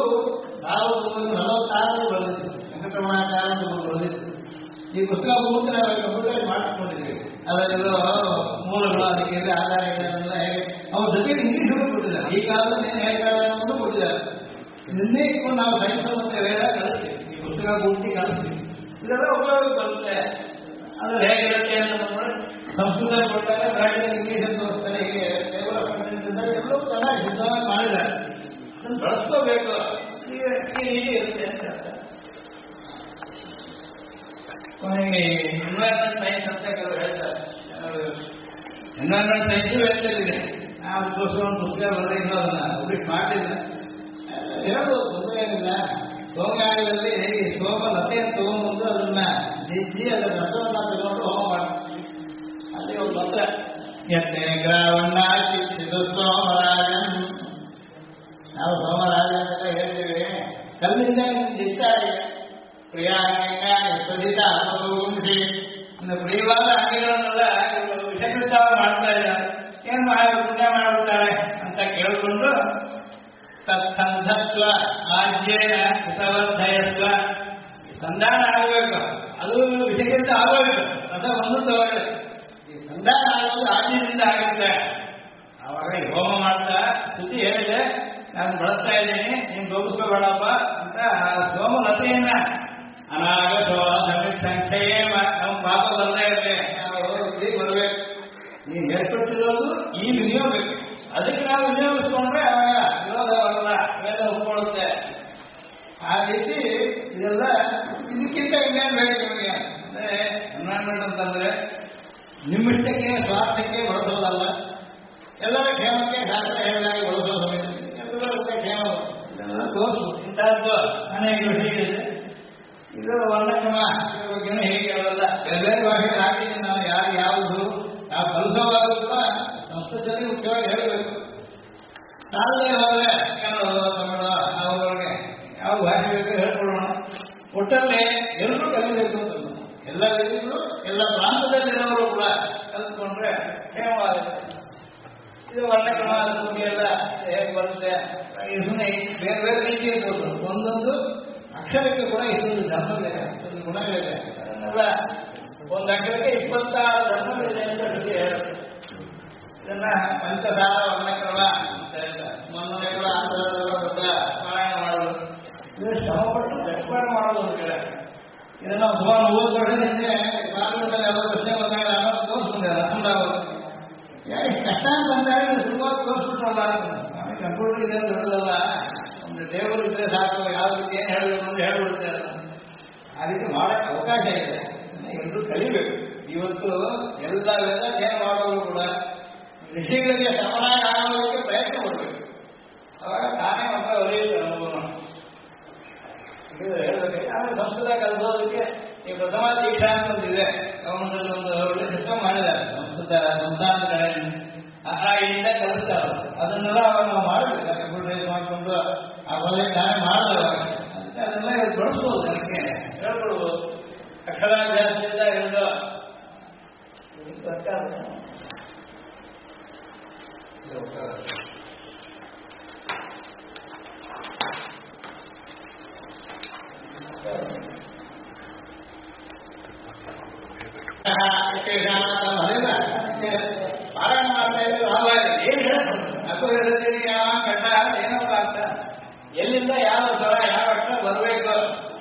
1946 ಬರೆದಿತ್ತು. ವೆಂಕಟರಮಣಾಚಾರ್ಯ ಬರೆದಿತ್ತು. ಈ ಪುಸ್ತಕ ಪೂರ್ತಿ ನಾವು ಕಂಪ್ಯೂಟರ್ ಮಾಡಿಸ್ಕೊಂಡಿದ್ದೀವಿ. ಅದರಲ್ಲಿರೋ ಮೂಲಗಳು, ಅದಕ್ಕೆ ಆಧಾರಗಳನ್ನೆಲ್ಲ ಹೇಗೆ ಅವ್ರ ಜೊತೆಗೆ ಇಂಗ್ಲೀಷ್ ಕೊಟ್ಟಿದ್ದಾರೆ. ಈ ಕಾಲದಲ್ಲಿ ಏನು ಹೇಳ್ತಾರೆ ಅನ್ನೋದು ಕೊಟ್ಟಿದ್ದಾರೆ. ನಿನ್ನೆ ಇಟ್ಕೊಂಡು ನಾವು ಸೈನ್ಸ್ ಮತ್ತೆ ವೇದ ಕಳಿಸ್ತೀವಿ. ಈ ಪುಸ್ತಕ ಪೂರ್ತಿ ಕಳಿಸ್ತೀವಿ. ಇದೆಲ್ಲ ಉಪಯೋಗ ಬರುತ್ತೆ. ಅದು ಹೇಗಿರುತ್ತೆ ಅಂತ ನೋಡಿ ಸಂಸ್ಕೃತ ಕೊಟ್ಟಾಗ ಬ್ರಾಕೆಟ್ ಇಂಗ್ಲೀಷ್ ಅಂತ ತೋರಿಸ್ತಾರೆ. ಹೀಗೆ ಎಲ್ಲವೂ ಚೆನ್ನಾಗಿ ಸಿದ್ಧವಾಗಿ ಮಾಡಿದ್ದಾರೆ. ಅದನ್ನು ಬಳಸ್ಕೋಬೇಕು. ಈ ರೀತಿ ಇರುತ್ತೆ ಅಂತ ಅರ್ಥ. ಕೊನೆಗೆ ಎನ್ವೈರನ್ಮೆಂಟ್ ಸೈನ್ಸ್ ಅಂತ ಕೆಲವರು ಹೇಳ್ತಾರೆ. ಎನ್ವೈರನ್ಮೆಂಟ್ ಸೈನ್ಸು ಹೇಳ್ತಿದೆ. ನಾವು ಅದಕ್ಕೋಸ್ಕರ ಒಂದು ಪುಸ್ತಕ ಬರೆದಿದ್ದು ಅದನ್ನ ಪಬ್ಲಿಷ್ ಮಾಡಲಿಲ್ಲ. ಹೇಳ್ಬೋದು, ತೊಂದರೆ ಏನಿಲ್ಲ. ಸೋಮಯಾಗದಲ್ಲಿ ಈ ಸೋಮ ಲತೆಯನ್ನು ತಗೊಂಡ್ಬಂದು ಅದನ್ನ ದಿಜ್ಜಿ ಅದರ ರಸವನ್ನ ತಗೊಂಡು ಹೋಮ ಮಾಡ್ತೀವಿ. ಅಲ್ಲಿ ಒಂದು ಮಂತ್ರ ಯತ್ನೆ ಗ್ರಾವಣ್ಣ ಚಿತ್ತಿದು ಸೋಮರಾಜನ್. ನಾವು ಸೋಮರಾಜ ಅಂತ ಹೇಳ್ತೀವಿ. ಕಲ್ಲಿಂದ ದಿಚ್ಚಾರಿ ಪ್ರಿಯಾಂಗ ಸದಿತ ಅನುಭವಿಸಿ ಒಂದು ಪ್ರಿಯವಾದ ಅಂಗಗಳನ್ನೆಲ್ಲ ವಿಷಕೃತ ಮಾಡ್ತಾ ಇದ್ದಾರೆ. ಏನು ಪುಣ್ಯ ಮಾಡಿಬಿಡ್ತಾರೆ ಅಂತ ಕೇಳಿಕೊಂಡು ತತ್ಸಂಧತ್ವ ಆಜ್ಯೇನ ಕೃತವರ್ಧಯತ್ವ ಸಂಧಾನ ಆಗಬೇಕು. ಅದು ವಿಷಕೃತ ಆಗಬೇಕು. ಅದ ಒಂದು ತಗೊಳ್ಳಿ. ಈ ಸಂಧಾನ ಆಗೋದು ಆಜ್ಯದಿಂದ ಆಗುತ್ತೆ. ಆವಾಗ ಹೋಮ ಮಾಡ್ತಾ ಸ್ಥಿತಿ ಹೇಳಿದೆ, ನಾನು ಬಳಸ್ತಾ ಇದ್ದೀನಿ, ನೀನು ಗೋಪಿಸ್ಕೋಬೇಡಪ್ಪ ಅಂತ ಸೋಮಲತೆಯನ್ನ ಅನಾಗತೋ ಸಂಖ್ಯೆಯೇ ನಮ್ಮ ಪಾಪ ಬರದೇ ಇರಲಿ, ನಾವು ಇಲ್ಲಿ ಬರಬೇಕು. ನೀನು ಏರ್ಪಟ್ಟಿರೋದು ಈ ವಿನಿಯೋಗ, ಅದಕ್ಕೆ ನಾವು ವಿನಿಯೋಗಿಸ್ಕೊಂಡ್ರೆ ಅವಾಗ ವಿರೋಧ ಬರಲ್ಲ, ವೇದ ಒಪ್ಕೊಳ್ಳುತ್ತೆ. ಆ ರೀತಿ ಇದೆಲ್ಲ ಇದಕ್ಕಿಂತ ಇನ್ನೇನು ಬೇಕು ನಿಮಗೆ ಅಂದರೆ ಎನ್ವೈರನ್ಮೆಂಟ್ ಅಂತಂದ್ರೆ ನಿಮ್ಮಿಷ್ಟಕ್ಕೆ ಸ್ವಾರ್ಥಕ್ಕೆ ಬಳಸೋದಲ್ಲ, ಎಲ್ಲರ ಕ್ಷೇಮಕ್ಕೆ ಶಾಸ್ತ್ರ ಹೇಳಿದಾಗಿ ಬಳಸೋದು. ಎಲ್ಲರ ಕ್ಷೇಮ ಇದೆಲ್ಲ ತೋರಿಸು. ಇಂಥದ್ದು ಅನೇಕ ವಿಷಯಗಳಿದೆ. ಇದು ವರ್ಣಕ್ರಮ ಇದ್ರ ಬಗ್ಗೆನೂ ಹೇಗೆ ಹೇಳೋಲ್ಲ. ಬೇರೆ ಬೇರೆ ಭಾಷೆಗಳು ಹಾಕಿದ್ದೀನಿ ನಾನು. ಯಾರು ಯಾವುದು ನಾವು ಕಲಿಸೋವಾಗೂ ಕೂಡ ಸಂಸ್ಕೃತದಲ್ಲಿ ಮುಖ್ಯವಾಗಿ ಹೇಳಬೇಕು. ನಾಳೆ ಹೋದರೆ ಕನ್ನಡ ತಮಿಳು ಅವುಗಳಿಗೆ ಯಾವ ಭಾಷೆ ಬೇಕು ಹೇಳ್ಕೊಳ್ಳೋಣ. ಒಟ್ಟಲ್ಲಿ ಎಲ್ಲರೂ ಕಲಿಬೇಕು ಅಂತ ಎಲ್ಲ ವ್ಯಕ್ತಿಗಳು ಎಲ್ಲ ಪ್ರಾಂತದಲ್ಲಿರೋರು ಕೂಡ ಕಲಿತ್ಕೊಂಡ್ರೆ ಕ್ಷೇಮವಾಗುತ್ತೆ. ಇದು ವರ್ಣಕ್ರಮ ಬಗ್ಗೆ ಎಲ್ಲ ಹೇಗೆ ಬರುತ್ತೆ. ಸುಮ್ಮನೆ ಬೇರೆ ಬೇರೆ ರೀತಿ ಇರ್ಬೋದು. ಒಂದೊಂದು ಅಕ್ಷರಕ್ಕೆ ಕೂಡ ಇಷ್ಟೊಂದು ಧರ್ಮವಿದೆ, ಇಷ್ಟೊಂದು ಗುಣಗಳಿದೆ. ಅದನ್ನೆಲ್ಲ ಒಂದು ಅಕ್ಷರಕ್ಕೆ 26 ಧರ್ಮಗಳಿದೆ ಅಂತ ಹೇಳಿ ಹೇಳುತ್ತೆ. ಇದನ್ನ ಪಂಚಸಾರ ವರ್ಣಕ್ರಮ ಅಂತ ಹೇಳ್ತಾರೆ. ಮೊನ್ನೆ ಕೂಡ ಆಂಧ್ರದಲ್ಲ ದೊಡ್ಡ ಪಾರಾಯಣ ಮಾಡೋದು, ಇದು ಶ್ರಮಪಟ್ಟು ಕಷ್ಟಪಾಡು ಮಾಡೋದು ಒಂದು ಕಡೆ. ಇದನ್ನ ಸುಮಾರು 30 ವರ್ಷದಿಂದ ಪಾರ್ಲಿಮೆಂಟಲ್ಲಿ ಯಾವ ಪ್ರಶ್ನೆ ಬಂದಾಗ ನಾನು ತೋರಿಸ್ಕೊಂಡೆ ರಾಮರಾವ್ ಯಾರು ಕಷ್ಟ ಅಂತ ಬಂದಾಗ ಸುಮಾರು ತೋರಿಸ್ಬಿಟ್ರಲ್ಲ. ಆಮೇಲೆ ಕಂಪ್ಯೂಟರ್ ಇದೆ ದೊಡ್ಡದಲ್ಲ, ಒಂದು ಟೇಬಲ್ ಇದ್ರೆ ಸಾಕು, ಯಾವ ರೀತಿ ಏನು ಹೇಳಬೇಕು ಅಂತ ಹೇಳ್ಬಿಡುತ್ತೆ. ಆ ರೀತಿ ಮಾಡೋಕ್ಕೆ ಅವಕಾಶ ಇದೆ. ಎಲ್ಲರೂ ಕಲಿಬೇಕು. ಇವತ್ತು ಎಲ್ಲ ವೇದ ಏನು ಮಾಡೋರು ಕೂಡ ಋಷಿಗಳಿಗೆ ಸಮನಾಗಿ ಆಗೋದಕ್ಕೆ ಪ್ರಯತ್ನ ಕೊಡಬೇಕು. ಅವಾಗ ತಾನೇ ಮಕ್ಕಳ ಒಲಿಯುತ್ತೆ ಅನುಭವ ಹೇಳಬೇಕು. ಆಮೇಲೆ ಸಂಸ್ಕೃತ ಕಲಿಸೋದಕ್ಕೆ ಈ ಪ್ರಥಮ ದೀಕ್ಷಾ ಅಂತ ಒಂದಿದೆ. ಅವನಲ್ಲಿ ಒಂದು ಒಳ್ಳೆ ಸಿಸ್ಟಮ್ ಮಾಡಿದ್ದಾರೆ. ಸಂಸ್ಕೃತ ಸಂಸ್ಥಾನದ ಕಡೆಯಿಂದ ಕಲಿಸ್ತಾರೆ. ಅದನ್ನೆಲ್ಲ ಅವಾಗ ನಾವು ಮಾಡಬೇಕು. ಕಂಪ್ಯೂಟರೈಸ್ ಮಾಡಿಕೊಂಡು ಆ ಒಳ್ಳೆ ತಾನೇ ಮಾಡಿದವಾಗ ಅದಕ್ಕೆ ಅದೆಲ್ಲ ಇವತ್ತು ಬಳಸ್ಬೋದು. ಅದಕ್ಕೆ ಹೇಳ್ಕೊಡ್ಬೋದು. ಅಕ್ಷರಾಭ್ಯಾಸದಿಂದ ಇರೋದು ಪಾರಾಯಣ ಮಾಡ್ತಾ ಇದ್ರು. ಏನು ಹೇಳ್ತೀನಿ ಯಾವ ಕಟ್ಟ ಏನಪ್ಪ ಅಂತ, ಎಲ್ಲಿಂದ ಯಾವ ಸ್ವರ ಯಾವ ಅಕ್ಷರ ಬರಬೇಕು,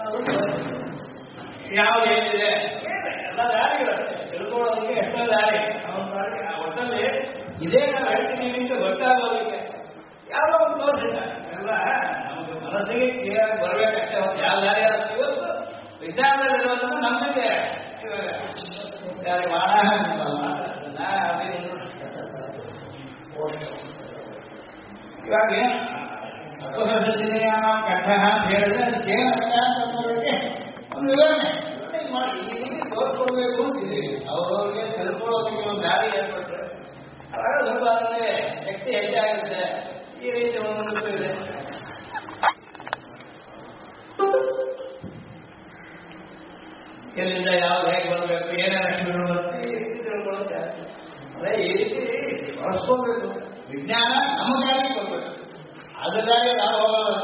ಯಾವ್ದು ಏನಿದೆ ಎಲ್ಲ ದಾರಿಗಳಿರುತ್ತೆ. ತಿಳ್ಕೊಳ್ಳೋದಕ್ಕೆ ಎಷ್ಟೋ ದಾರಿ. ಒಟ್ಟಲ್ಲಿ ಇದೇ ನಾವು ಹೇಳ್ತೀನಿ ಅಂತ ಗೊತ್ತಾಗೋದಕ್ಕೆ ಯಾವುದೋ ಒಂದು ತೋರಿಸಿಲ್ಲ. ಎಲ್ಲ ನಮಗೆ ಮನಸ್ಸಿಗೆ ಕ್ಲಿಯರ್ ಬರಬೇಕಷ್ಟೇ. ಒಂದು ಯಾವ ದಾರಿ ಆಗುತ್ತೆ. ಇವತ್ತು ವಿಜ್ಞಾನದಲ್ಲಿರೋದನ್ನು ನಮ್ಮಿದೆ ಇವಾಗ ಕಂಠ ಅಂತ ಹೇಳಿದ್ರೆ ಅದಕ್ಕೆ ಏನರ್ಥ ಅಂತಂದವರಿಗೆ ಒಂದು ವಿವರಣೆ ಮಾಡಿ ಈ ರೀತಿ ತೋರಿಸ್ಕೊಡ್ಬೇಕು ಅಂತಿದ್ದೀವಿ. ಅವ್ರವ್ರಿಗೆ ತಿಳ್ಕೊಳ್ಳೋದಕ್ಕೆ ಒಂದು ದಾರಿ ಏರ್ಪಟ್ಟರೆ ಅವಾಗ ಸ್ವಲ್ಪ ಅದರಲ್ಲಿ ಶಕ್ತಿ ಹೆಚ್ಚಾಗುತ್ತೆ. ಈ ರೀತಿ ಒಂದು ಇದೆ. ಎಲ್ಲಿಂದ ಯಾವ್ದು ಹೇಗೆ ಬರಬೇಕು, ಏನೇನು ಅಕ್ಷರಗಳು ಬರುತ್ತೆ, ಈ ರೀತಿ ತಿಳ್ಕೊಳ್ಳೋದು ಜಾಸ್ತಿ. ಅಂದರೆ ಈ ರೀತಿ ಬಳಸ್ಕೋಬೇಕು. ವಿಜ್ಞಾನ ನಮಗಾಗಿ ಕೊಡ್ಬೇಕು, ಅದಕ್ಕಾಗಿ ನಾವು ಹೋಗೋದಲ್ಲ.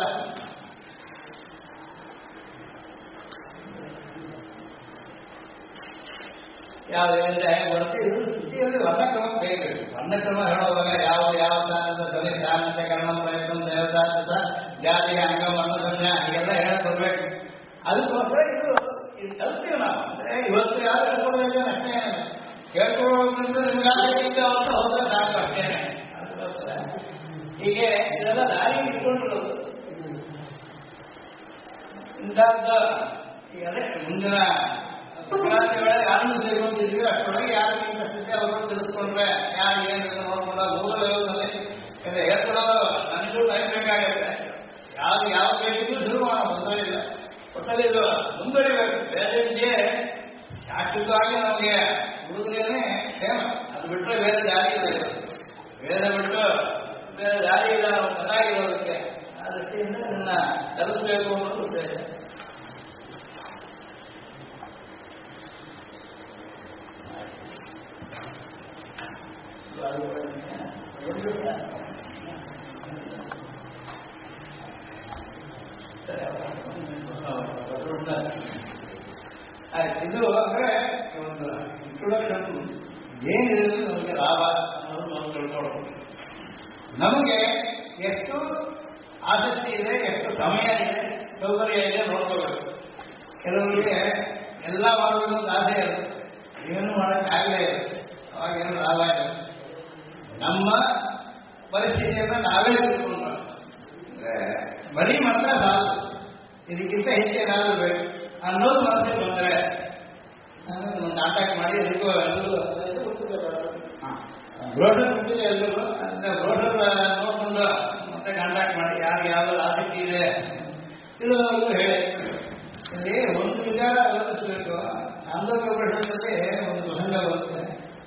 ಯಾವುದರಿಂದ ಹೇಗೆ ಬರುತ್ತೆ ಇದು ಸ್ಥಿತಿಯಲ್ಲಿ ವರ್ಣಕ್ರಮ ಬೇಕು. ವರ್ಣಕ್ರಮ ಹೇಳುವಾಗ ಯಾವುದು ಯಾವ ಸ್ಥಾನದ ಧ್ವನಿ ಸ್ಥಾನದ ಕರ್ಮ ಪ್ರಯತ್ನ ದೇವತಾಂತ ಜಾತಿ ಅಂಗ ವರ್ಣಸಂಜ್ಞ ಹೀಗೆಲ್ಲ ಹೇಳಕ್ ಬರ್ಬೇಕು. ಅದಕ್ಕೋಸ್ಕರ ಇದು ಕಲ್ತೀವಿ ನಾವು. ಅಂದರೆ ಇವತ್ತು ಯಾರು ಹೇಳ್ಕೊಡೋದಿಲ್ಲ ಅಷ್ಟೇ. ಕೇಳ್ಕೊಳ್ಳೋದ್ರಿಂದ ನಿಮ್ಗೆ ಅವತ್ತು ಹೋದ್ರೆ ಸಾಕು ಅಷ್ಟೇನೆ. ಅದಕ್ಕೋಸ್ಕರ ಹೀಗೆ ಇದೆಲ್ಲ ದಾರಿ ಇಟ್ಕೊಂಡಿರೋದು. ಇದಾದ ಈಗ ಅದೇ ಮುಂದಿನ ಸಂಕ್ರಾಂತಿ ವೇಳೆ ಯಾರನ್ನು ಸೇರ್ಕೊಂಡಿದ್ವಿ ಅಷ್ಟರೊಳಗೆ ಯಾರು ಇಂಟ್ರೆಸ್ಟ್ ಅವರು ತಿಳಿಸ್ಕೊಂಡ್ರೆ ಯಾರು ಏನು ನೋಡ್ಕೊಂಡ ಮೂಲ ವ್ಯವಸ್ಥೆ ಹೇಳ್ಕೊಡೋದು ನನಗೂ ಟೈಮ್ ಬೇಕಾಗುತ್ತೆ. ಯಾರು ಯಾವ ಬೇಕಿದ್ರು ಶುರು ಮಾಡೋಣ, ತೊಂದರೆ ಇಲ್ಲ. ಒಟ್ಟಲ್ಲಿ ಇದು ಮುಂದುವರಿಬೇಕು. ಬೇರೆ ಶಾಶ್ವತವಾಗಿ ನಮಗೆ ಹುಡುಗರೇನೆ ಕ್ಷೇಮ, ಅದು ಬಿಟ್ಟರೆ ಬೇರೆ ದಾರಿ ಇಲ್ಲ. ಬೇರೆ ಬಿಟ್ಟು ಬೇರೆ ದಾರಿ ಇಲ್ಲ ನಾವು ಚೆನ್ನಾಗಿರೋದಕ್ಕೆ. ಆ ದೃಷ್ಟಿಯಿಂದ ಇದನ್ನ ತಲುಪಬೇಕು ಅನ್ನೋದು ಉದ್ದೇಶ. ಇದು ಅಂದ್ರೆ ಒಂದು ಇಂಟ್ರೊಡಕ್ಷನ್ ಏನಿದೆ ನಮಗೆ ಲಾಭ ಅನ್ನೋದು ನಾವು ತಿಳ್ಕೊಳ್ಳೋದು. ನಮಗೆ ಎಷ್ಟು ಆಸಕ್ತಿ ಇದೆ, ಎಷ್ಟು ಸಮಯ ಇದೆ, ಸೌಕರ್ಯ ಇದೆ ನೋಡ್ಕೋಬೇಕು. ಕೆಲವರಿಗೆ ಎಲ್ಲ ಮಾಡೋದು ಆಸೆ ಇದೆ, ಏನು ಮಾಡೋಕ್ಕಾಗಲೇ ಇದೆ, ಅವಾಗೇನು ಲಾಭ ಇದೆ. ನಮ್ಮ ಪರಿಸ್ಥಿತಿಯನ್ನು ನಾವೇ ತಿಳ್ಕೊಂಡು ಬರೀ ಮಾತ್ರ ಸಾಲು, ಇದಕ್ಕಿಂತ ಹೆಚ್ಚೇನಾದರೂ ಬೇಕು ಅನ್ನೋದು ಮನಸ್ಸಿಗೆ ಬಂದರೆ ಕಾಂಟ್ಯಾಕ್ಟ್ ಮಾಡಿ ಎಲ್ಲರಿಗೂ ಬ್ರೋಡರ್ ಬಿಟ್ಟಿದೆ ಎಲ್ಲರೂ ಅದನ್ನ ಬ್ರೋಡರ್ ನೋಡ್ಕೊಂಡು ಮತ್ತೆ ಕಾಂಟ್ಯಾಕ್ಟ್ ಮಾಡಿ ಯಾರಿಗೆ ಯಾವ್ದು ಆಸಕ್ತಿ ಇದೆ ತಿಳಿದವ್ರಿಗೂ ಹೇಳಿ. ಇಲ್ಲಿ ಒಂದು ವಿಚಾರ ಗಮನಿಸಬೇಕು. ಚಾಂದೋಗ್ಯ ಉಪನಿಷತ್ತಲ್ಲಿ ಒಂದು ಪ್ರಸಂಗ ಬರುತ್ತೆ.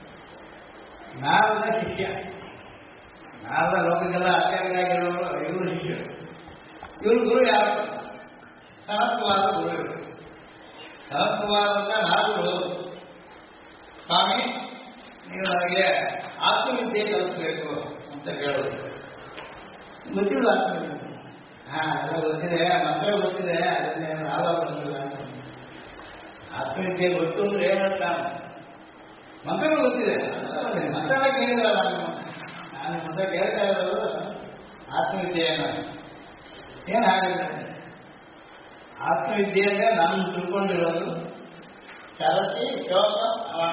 ನಾರದ ಶಿಷ್ಯ, ನಾರದ ಲೋಕಕ್ಕೆಲ್ಲ ಆಚಾರ್ಯರಾಗಿರೋರು ಇವರು ಶಿಷ್ಯರು. ಇವರು ಗುರು ಯಾರು? ಸನತ್ಕುಮಾರ ಗುರು. ಇವರು ಸನತ್ಕುಮಾರನ್ನ ನಾರದರು, ಸ್ವಾಮಿ ನೀವು ನನಗೆ ಆತ್ಮವಿದ್ಯೆ ಕಲಿಸಬೇಕು ಅಂತ ಕೇಳೋದು. ಗೊತ್ತಿಲ್ಲ ಆತ್ಮವಿದ್ಯೆ. ಎಲ್ಲ ಗೊತ್ತಿದೆ, ಮಂತ್ರ ಗೊತ್ತಿದೆ, ಅದನ್ನೇನು ಲಾಭ ಬಂದಿಲ್ಲ. ಆತ್ಮವಿದ್ಯೆ ಗೊತ್ತು ಅಂದ್ರೆ ಏನಂತ ಮಂತ್ರಗಳು ಗೊತ್ತಿದೆ, ಮಂತ್ರ ಕೇಳಿದ್ರಲ್ಲ. ನಾನು ಮಂತ್ರ ಕೇಳ್ತಾ ಇರೋದು ಆತ್ಮವಿದ್ಯೆಯನ್ನು ಏನು ಹಾಗೆ. ಆತ್ಮವಿದ್ಯೆ ಅಂದರೆ ನಾನು ತಿಳ್ಕೊಂಡಿರೋದು ಶರತಿ ಶೋಕ ಅವಾಂತ.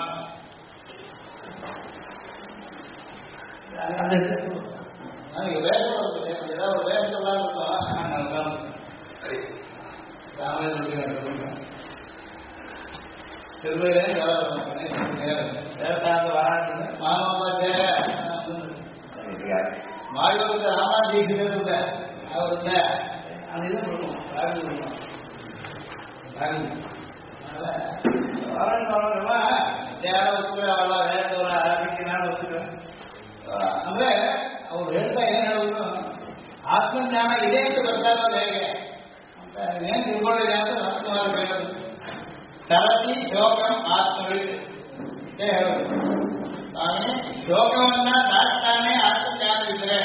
ನನಗೆ ವೇದ ವೇದಲ್ಲ மாயோகத்தை ராமாஜி இருக்கிறது அவருடைய அந்த இது கொடுக்கணும். ಅವಳ ಹೇಳ್ತವ್ರ ಅದಕ್ಕೆ ನಾನು ಹೋಗ್ತಿದ್ದೆ ಅಂದ್ರೆ ಅವ್ರು ಹೇಳ್ತಾ ಏನ್ ಹೇಳಿದ್ರು, ಆತ್ಮಜ್ಞಾನ ಇದೆ ಅಂತ ಬರ್ತಾ ಇರೋದು ಹೇಗೆ ಅಂತ ಏನ್ ತಿಳ್ಕೊಂಡಿದೆ ಅಂತ ನಮಸ್ಕಾರ ಹೇಳೋದು. ಶರತಿ ಶೋಕಂ ಆತ್ಮವಿದ್ ಇದೇ ಹೇಳೋದು. ಸ್ವಾಮಿ ಶೋಕವನ್ನ ದಾಟ್ತಾನೆ ಆತ್ಮಜ್ಞಾನ ಇದ್ರೆ,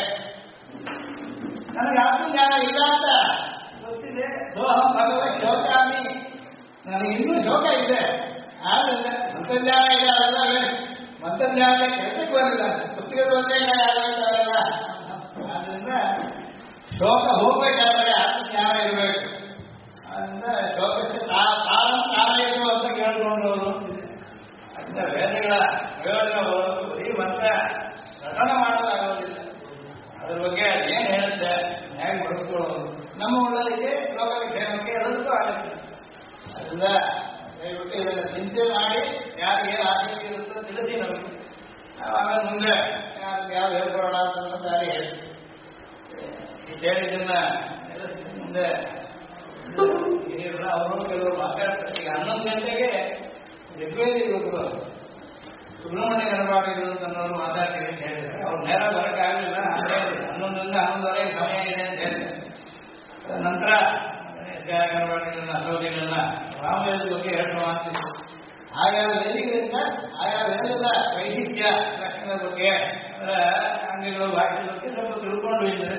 ನನಗೆ ಆತ್ಮಜ್ಞಾನ ಇಲ್ಲ ಅಂತ ಗೊತ್ತಿದೆ. ಸೋಹಂ ಭಗವತ್ ಶೋಕಾಮಿ, ನನಗೆ ಇನ್ನೂ ಶೋಕ ಇದೆ, ಆದರೆ ಮಂತ್ರಜ್ಞಾನ ಇದೆ. ಅವೆಲ್ಲ ಮಂತ್ರಜ್ಞಾನ ಕೆಲಸಕ್ಕೆ ಬರಲಿಲ್ಲ, ಪುಸ್ತಕದ ಒಂದೇ ಆಗಲ್ಲ. ಆದ್ರಿಂದ ಶೋಕ ಹೋಗ್ಬೇಕಾದ್ರೆ ಆತ್ಮಜ್ಞಾನ ಇರಬೇಕು. ಅದರಿಂದ ಶೋಕಕ್ಕೆ ಕಾರಣ ಏನು ಅಂತ ಕೇಳ್ಕೊಂಡವರು. ಅದರಿಂದ ವೇದಗಳ ಪ್ರಯೋಜನ ಬರೋದು ಬರೀ ಮಂತ್ರ ರಟನ ಮಾಡೋದಾಗೋದಿಲ್ಲ. ಅದ್ರ ಬಗ್ಗೆ ಅದೇನು ಹೇಳುತ್ತೆ, ಹೇಗೆ ಬಳಸ್ಕೊಳ್ಳೋದು, ನಮ್ಮ ಒಳ್ಳೆಯದಕ್ಕೆ ಲೋಕದ ಕ್ಷೇಮಕ್ಕೆ ಎಲ್ಲದಕ್ಕೂ ಆಗುತ್ತೆ. ಅದರಿಂದ ದಯವಿಟ್ಟು ಇದನ್ನು ಚಿಂತೆ ಮಾಡಿ ಯಾರಿಗೆ ಏನು ಆಸಕ್ತಿ ಇರುತ್ತೋ ತಿಳಿಸಿ ನಮಗೆ. ಆಮೇಲೆ ಮುಂದೆ ಯಾವ್ದು ಹೇಳ್ಕೊಡೋಣ ಅಂತ ದಾರಿ ಹೇಳಿ ಹೇಳಿದ್ದನ್ನ ಮುಂದೆ ಹಿರಿಯರು ಅವರು ಕೆಲವರು ಮಾತಾಡ್ತಾರೆ. ಈಗ 11 ಗಂಟೆಗೆ ಋಗ್ವೇದಿಗೆ ಹೋಗುವ ಸುಬ್ರಹ್ಮಣ್ಯ ಗಣಪಾಟಿಗಳು ಅಂತನ್ನೋರು ಮಾತಾಡ್ತೀವಿ ಅಂತ ಹೇಳಿದ್ದಾರೆ. ಅವ್ರು ನೇರ ಬರೋಕ್ಕಾಗಲಿಲ್ಲ. 11ರಿಂದ 11:30 ಸಮಯ ಇದೆ ಅಂತ ಹೇಳಿದ್ದಾರೆ. ನಂತರ ಗಣಪಾಟಿಗಳನ್ನ ಅಶೋಧಿಗಳನ್ನ ರಾಮವೇದ ಬಗ್ಗೆ ಹೇಳ್ತಾ ಮಾಡ್ತೀವಿ. ಆಯಾ ವೇದಿಕೆಯಿಂದ ಆಯಾ ವೇದದ ವೈಶಿಷ್ಟ್ಯ ಲಕ್ಷಣದ ಬಗ್ಗೆ ಅಂಗಗಳು ವಾಕ್ಯದ ಬಗ್ಗೆ ಸ್ವಲ್ಪ ತಿಳ್ಕೊಂಡು ಇದ್ದಾರೆ.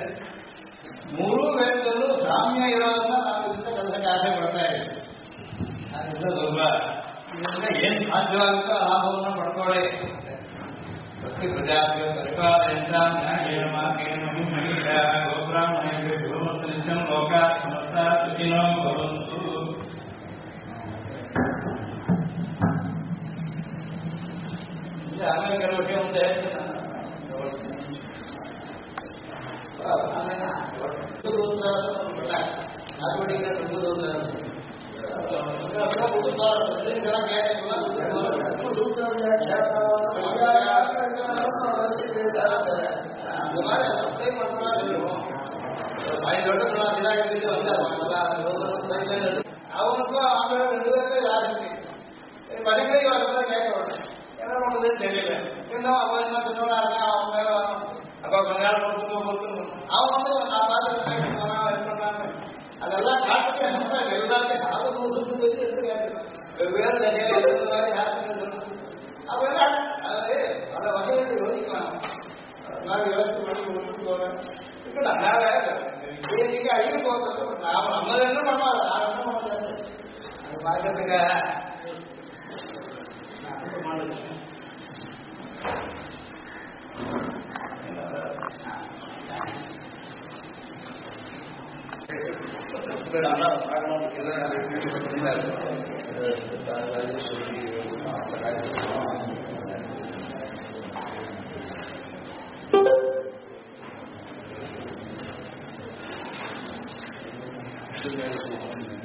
3 ವೇದದಲ್ಲೂ ಸಾಮ್ಯ ಇರೋದನ್ನ ನಾವು ಇಂಥ ಕೆಲಸಕ್ಕೆ ಆಸೆ ಪಡ್ತಾ ಇದ್ದೀವಿ. ಅದರಿಂದ ಸ್ವಲ್ಪ ಇದರಿಂದ ಏನು ಸಾಧ್ಯವಾಗುತ್ತೋ ಲಾಭವನ್ನು ಪಡ್ಕೊಳ್ಳಿ. ಭಕ್ತಿ ಪ್ರಜಾತಿಯ ಪರಿಪಾಲನೆಯಿಂದ ನ್ಯಾಯೇನ ಮಾರ್ಗೇಣ ಮಹಿಷ ಗೋಬ್ರಾಹ್ಮಣೇಭ್ಯೋ ಗೋಮಸ್ತ ನಿತ್ಯಂ ಲೋಕಾ ಸಮಸ್ತಾ ಸುಖಿನೋ ಭವಂತು. ಆಮೇಲೆ ಕೆಲವು ವಿಷಯ ಮುಂದೆ ಹೇಳ್ತೀನಿ ನಾನು. அவனுக்கும் அவங்க 2 பேருக்கும் யாருக்கு படிக்கை வரதான் கேட்க என்ன பண்றதுன்னு தெரியல. இன்னும் அப்ப என்ன சொன்னா அவன் மேல வரணும். அப்ப கொஞ்ச நேரம் பொறுத்து அவன் வந்து நான் பார்த்து போனா இது பண்றாங்க. அதெல்லாம் காட்டுக்கு எல்லாத்தையும் அவங்க சுட்டு எடுத்து கேட்கணும். வெவ்வேறு மாதிரி யாருக்கு அப்ப என்ன அது அதை வகையில யோசிக்கலாம். நான் யோசிச்சு பண்ணி கொடுத்துட்டு போறேன். இப்ப நல்லா பேசிக்க அழிவு போகிறது நாம நம்ம என்ன பண்ணாது நான் என்ன பண்ணாது அது பார்க்கறதுக்காக Gracias.